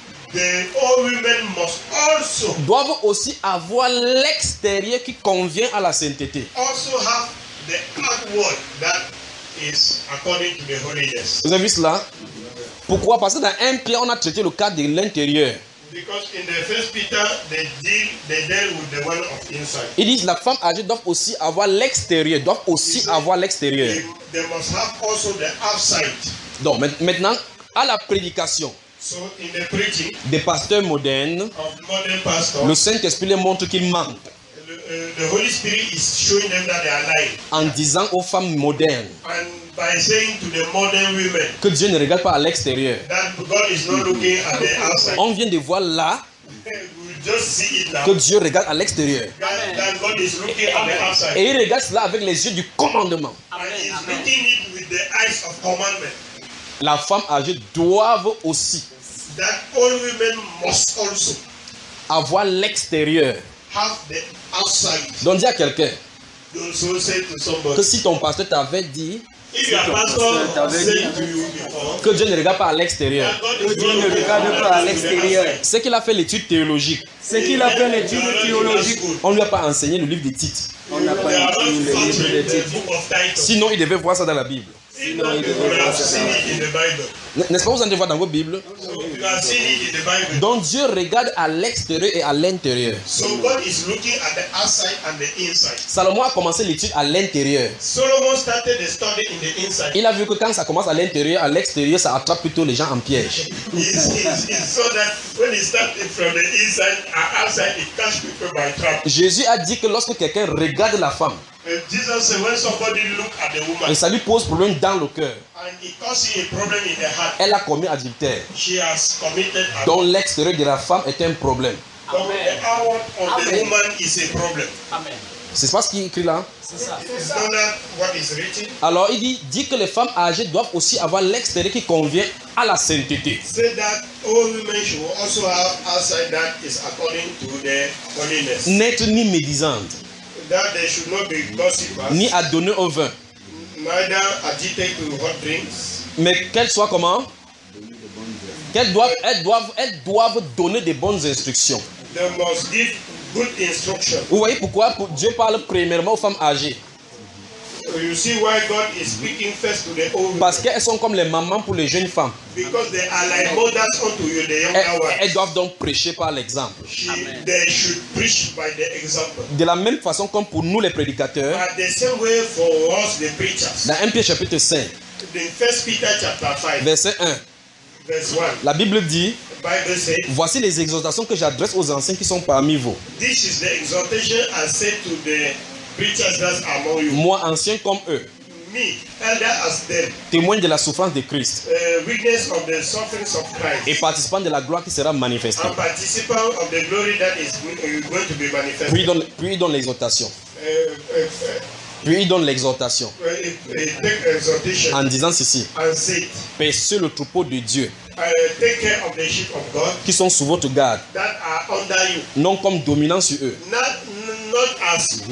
B: the all women must also
A: doivent aussi avoir l'extérieur qui convient à la sainteté.
B: also have the outward that is according to the holiness.
A: Vous avez vu cela? Pourquoi? Parce que dans un Pierre, on a traité le cas de l'intérieur.
B: Because in the first Peter they deal they deal with the one of inside.
A: Ils disent la femme âgée doit aussi avoir l'extérieur, doivent aussi avoir l'extérieur.
B: They, they must have also the outside.
A: Donc ma- maintenant, à la prédication
B: So in the preaching
A: des pasteurs modernes,
B: of modern pastors,
A: le Saint-Esprit leur montre qu'ils mentent
B: the, uh, the Holy Spirit is showing them that they are lying.
A: en disant aux femmes modernes
B: And by saying to the modern women
A: que Dieu ne regarde pas à l'extérieur.
B: that God is not looking at the outside.
A: On vient de voir là
B: We just see it now.
A: que Dieu regarde à l'extérieur.
B: That, that God is looking at the outside.
A: Et il regarde cela avec les yeux du commandement.
B: And he's looking it with the eyes of commandment.
A: La femme âgée doivent aussi
B: That all women must also
A: avoir l'extérieur.
B: have the outside.
A: Donc dis à quelqu'un
B: Don't so say to
A: que
B: somebody.
A: si ton pasteur t'avait dit
B: If your pastor said to you before,
A: que Dieu ne regarde pas à l'extérieur,
B: that God is
G: Dieu
B: not
G: ne
B: looking
G: regarde
B: at
G: pas à
B: the
G: l'extérieur.
B: outside.
A: c'est qu'il a fait l'étude théologique.
G: C'est qu'il a fait l'étude théologique.
A: On ne lui a pas enseigné le livre des titres.
G: On n'a
B: They
G: pas
B: are not
G: écrit le
B: taught
G: livre
B: in
G: des
B: the
G: titres.
B: book of Titus.
A: Sinon, il devait voir ça dans la Bible.
B: If not, you would have seen it in the Bible.
A: N'est-ce pas, vous en devez voir dans vos Bibles?
B: So you have seen it in the Bible.
A: Donc Dieu regarde à l'extérieur et à l'intérieur.
B: So God is looking at the outside and the inside.
A: Salomon a commencé l'étude à l'intérieur.
B: Solomon started the study in the inside.
A: Il a vu que quand ça commence à l'intérieur, à l'extérieur, ça attrape plutôt les gens en piège.
B: He, he, he saw that when he started from the inside and outside, it catch people by trap.
A: Jésus a dit que lorsque quelqu'un regarde la femme
B: And Jesus said, when somebody look at the woman
A: et ça lui pose problème dans le cœur,
B: and it causes a problem in the heart,
A: elle a commis adultère.
B: she has committed adultery.
A: Donc l'extérieur de la femme est un problème.
B: So the outward of the woman is a problem.
A: C'est pas ce qu'il écrit là.
B: Is not that what is written?
A: Alors il dit, dit que les femmes âgées doivent aussi avoir l'extérieur qui convient à la sainteté.
B: Say that all women should also have outside that is according to the holiness.
A: N'être ni médisante,
B: That they should not be gossipers,
A: ni adonnée au vin,
B: neither addicted to hot drinks,
A: mais qu'elles soient comment? Qu'elles doivent, elles doivent, elles doivent donner des bonnes instructions.
B: they must give good instruction.
A: Vous voyez pourquoi Dieu parle premièrement aux femmes âgées?
B: You see why God is speaking first to the old
A: Parce
B: women.
A: qu'elles sont comme les mamans pour les jeunes femmes.
B: Because they are like mothers unto you, the
A: Elles,
B: younger ones.
A: elles doivent donc prêcher par l'exemple.
B: She, they should preach by the example.
A: De la même façon comme pour nous les prédicateurs,
B: But the same way for us, the preachers.
A: dans un Pierre chapitre cinq,
B: In First Peter chapter five,
A: verset un,
B: verse one,
A: la Bible dit,
B: the Bible says,
A: voici les exhortations que j'adresse aux anciens qui sont parmi vous.
B: "This is the exhortation I say to the preachers that are among you.
A: Moi, ancien comme eux,
B: Me, elder as them,
A: témoin de la souffrance de Christ
B: uh, witness of the sufferings of
A: et
B: Christ,
A: participant de la gloire qui sera manifestée.
B: and participant of the glory that is uh, going to be manifested."
A: Puis il donne, puis il donne l'exhortation.
B: Uh, uh, uh,
A: Puis il donne l'exhortation
B: uh, uh, take exhortation
A: en disant ceci.
B: and say,
A: Paissez le troupeau de Dieu
B: uh, take care of the sheep of God
A: qui sont sous votre garde,
B: that are under you.
A: non comme dominants sur eux.
B: Not, not as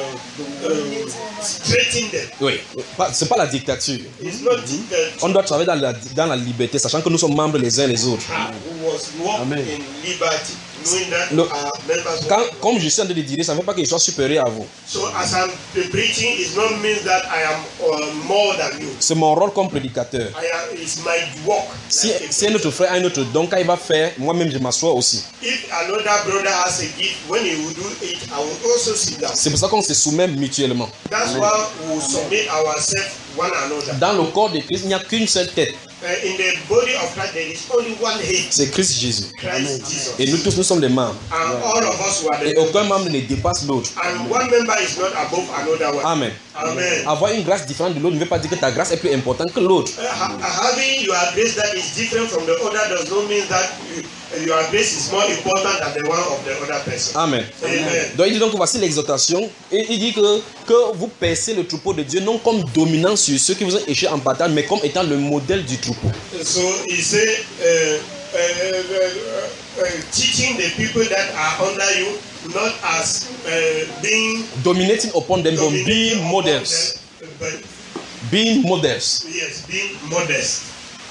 B: uh, uh, straightening them.
A: Oui, pas- c'est pas la dictature.
B: It's not the
A: On doit travailler dans la, dans la liberté, sachant que nous sommes membres les uns les autres.
B: who was walk
A: Amen.
B: in liberty, knowing that
A: Le-
B: our members.
A: Quand, comme je suis en train de dire, ça ne veut pas que je sois supérieur à vous.
B: So as I'm preaching, it not means that I am uh, more than you.
A: C'est mon rôle comme prédicateur.
B: I am, it's my work.
A: Si,
B: Like a
A: si un autre frère a un autre don, quand il va faire, moi-même je m'assois aussi.
B: If another brother has a gift, when he will do it, I will also sit down.
A: C'est pour ça qu'on se soumet mutuellement.
B: That's why we submit ourselves one another.
A: Dans le corps de Christ, il n'y a qu'une seule tête.
B: Uh, in the body of Christ, there is only one head,
A: C'est Christ Jésus.
B: Christ Jesus.
A: Et nous tous, nous sommes les membres.
B: And all of us were
A: Et
B: the
A: aucun membre ne dépasse l'autre.
B: And one member is not above another one.
A: Amen.
B: Amen.
A: Avoir une grâce différente de l'autre ne veut pas dire que ta grâce est plus importante que l'autre.
B: Uh, ha- having your grace that is different from the other does not mean that you, your grace is more important than the one of the other person.
A: Amen.
B: Amen.
A: Donc il dit donc voici l'exhortation. Et il dit que, que vous paissez le troupeau de Dieu non comme dominant sur ceux qui vous ont échoué en bataille, mais comme étant le modèle du troupeau.
B: So he said, uh, uh, uh, uh, teaching the people that are under you, not as uh, being
A: Dominating upon them, but
B: dominating
A: being
B: upon
A: models.
B: them, but
A: Being models.
B: yes, being modest.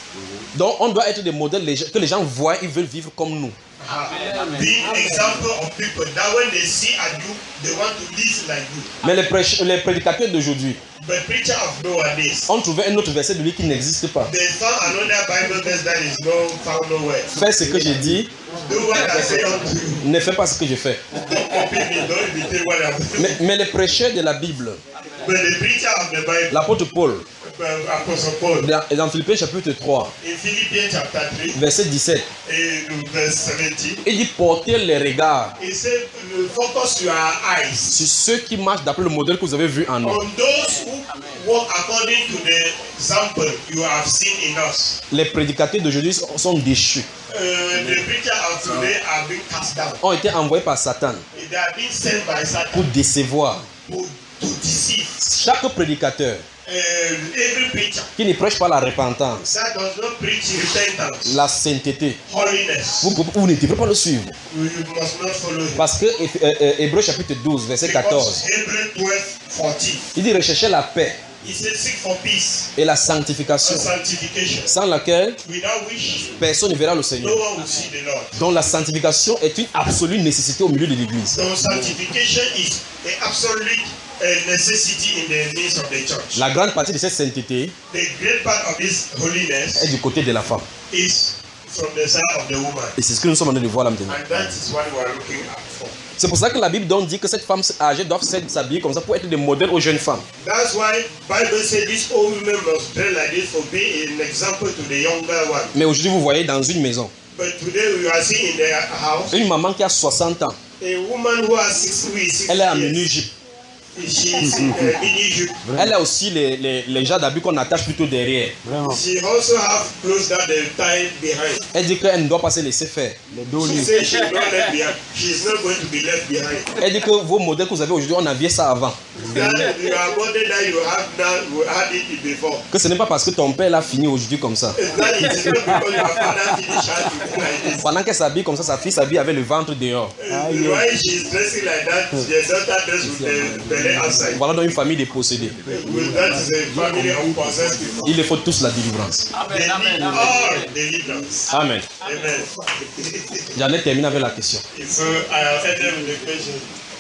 A: Donc on doit être des modèles les gens- que les gens voient, ils veulent vivre comme nous.
B: Uh, being example of people that when they see at you, they want to live like you.
A: Mais les, prêch- les prédicateurs d'aujourd'hui
B: But preacher of nowadays,
A: ont trouvé un autre verset de lui qui n'existe pas.
B: they found another Bible verse that is no found nowhere.
A: Fais ce que j'ai dit,
B: Do what I say unto you.
A: ne fais pas ce que je fais.
B: Don't copy me, don't imitate what I'm doing.
A: Mais, mais les prêcheurs de la Bible,
B: But the preacher of the Bible,
A: l'apôtre Paul,
B: uh, Apostle Paul,
A: dans, dans Philippiens chapitre trois,
B: in Philippians chapter three,
A: verset dix-sept,
B: in verse seventeen,
A: il dit portez les regards
B: he said, uh, focus your eyes
A: sur ceux qui marchent d'après le modèle que vous avez vu en nous.
B: on those who walk according to the example you have seen in us.
A: Les prédicateurs d'aujourd'hui sont sont déchus,
B: Uh, the preacher of today have been cast down.
A: ont été envoyés par Satan
B: They have been sent by Satan
A: pour décevoir.
B: to, to deceive.
A: Chaque prédicateur
B: Uh, every preacher
A: qui ne prêche pas la repentance,
B: that does not preach repentance,
A: la sainteté,
B: holiness,
A: vous, vous- vous ne devrez pas le suivre.
B: you must not follow him.
A: Parce que euh, euh, Hébreux chapitre douze, verset quatorze,
B: Because Hebrews twelve fourteen,
A: il dit recherchez la paix
B: he said, seek for peace
A: et la
B: and
A: sanctification,
B: sanctification,
A: sans laquelle
B: without which
A: personne ne verra le
B: no
A: Seigneur.
B: one will see the Lord.
A: Donc la sanctification est une absolue nécessité au milieu de l'Église.
B: So sanctification is an absolute uh, necessity in the midst of the church.
A: La grande partie de cette sainteté
B: The great part of this holiness
A: est du côté de la femme.
B: is from the side of the woman,
A: Et c'est ce que nous sommes en train de voir là maintenant.
B: and that is what we are looking at for.
A: C'est pour ça que la Bible donc dit que cette femme âgée doit s'habiller comme ça pour être des modèles aux jeunes femmes.
B: That's why Bible says this old woman must dress like this for being an example to the younger one.
A: Mais aujourd'hui, vous voyez dans une maison,
B: But today we are seeing in the house
A: une maman qui a soixante ans,
B: a woman who has six weeks.
A: elle est en mini-jupe.
B: She is in a mini jupe.
A: Elle a aussi les, les, les genres d'habits qu'on attache plutôt derrière.
B: She also have clothes that they tie behind.
A: Elle dit qu'elle ne doit pas se laisser faire.
B: She says she not left behind. She is not going to be left behind.
A: Elle dit que vos modèles que vous avez aujourd'hui, on avait ça avant.
B: That your body that you have now, you had it before.
A: Que ce n'est pas parce que ton père l'a fini aujourd'hui comme ça.
B: That is not because your father finished how to do like this.
A: Pendant qu'elle s'habille comme ça, sa fille s'habille avec le ventre dehors.
B: Why she is dressing like that? The daughter dressed with the belly outside.
A: Voilà donc une famille de possédés.
B: With that is a family of possessed people.
A: Il leur faut tous la délivrance.
B: They need all deliverance.
A: Amen.
B: Amen.
A: J'en ai terminé avec la question.
B: So I have ended with the question.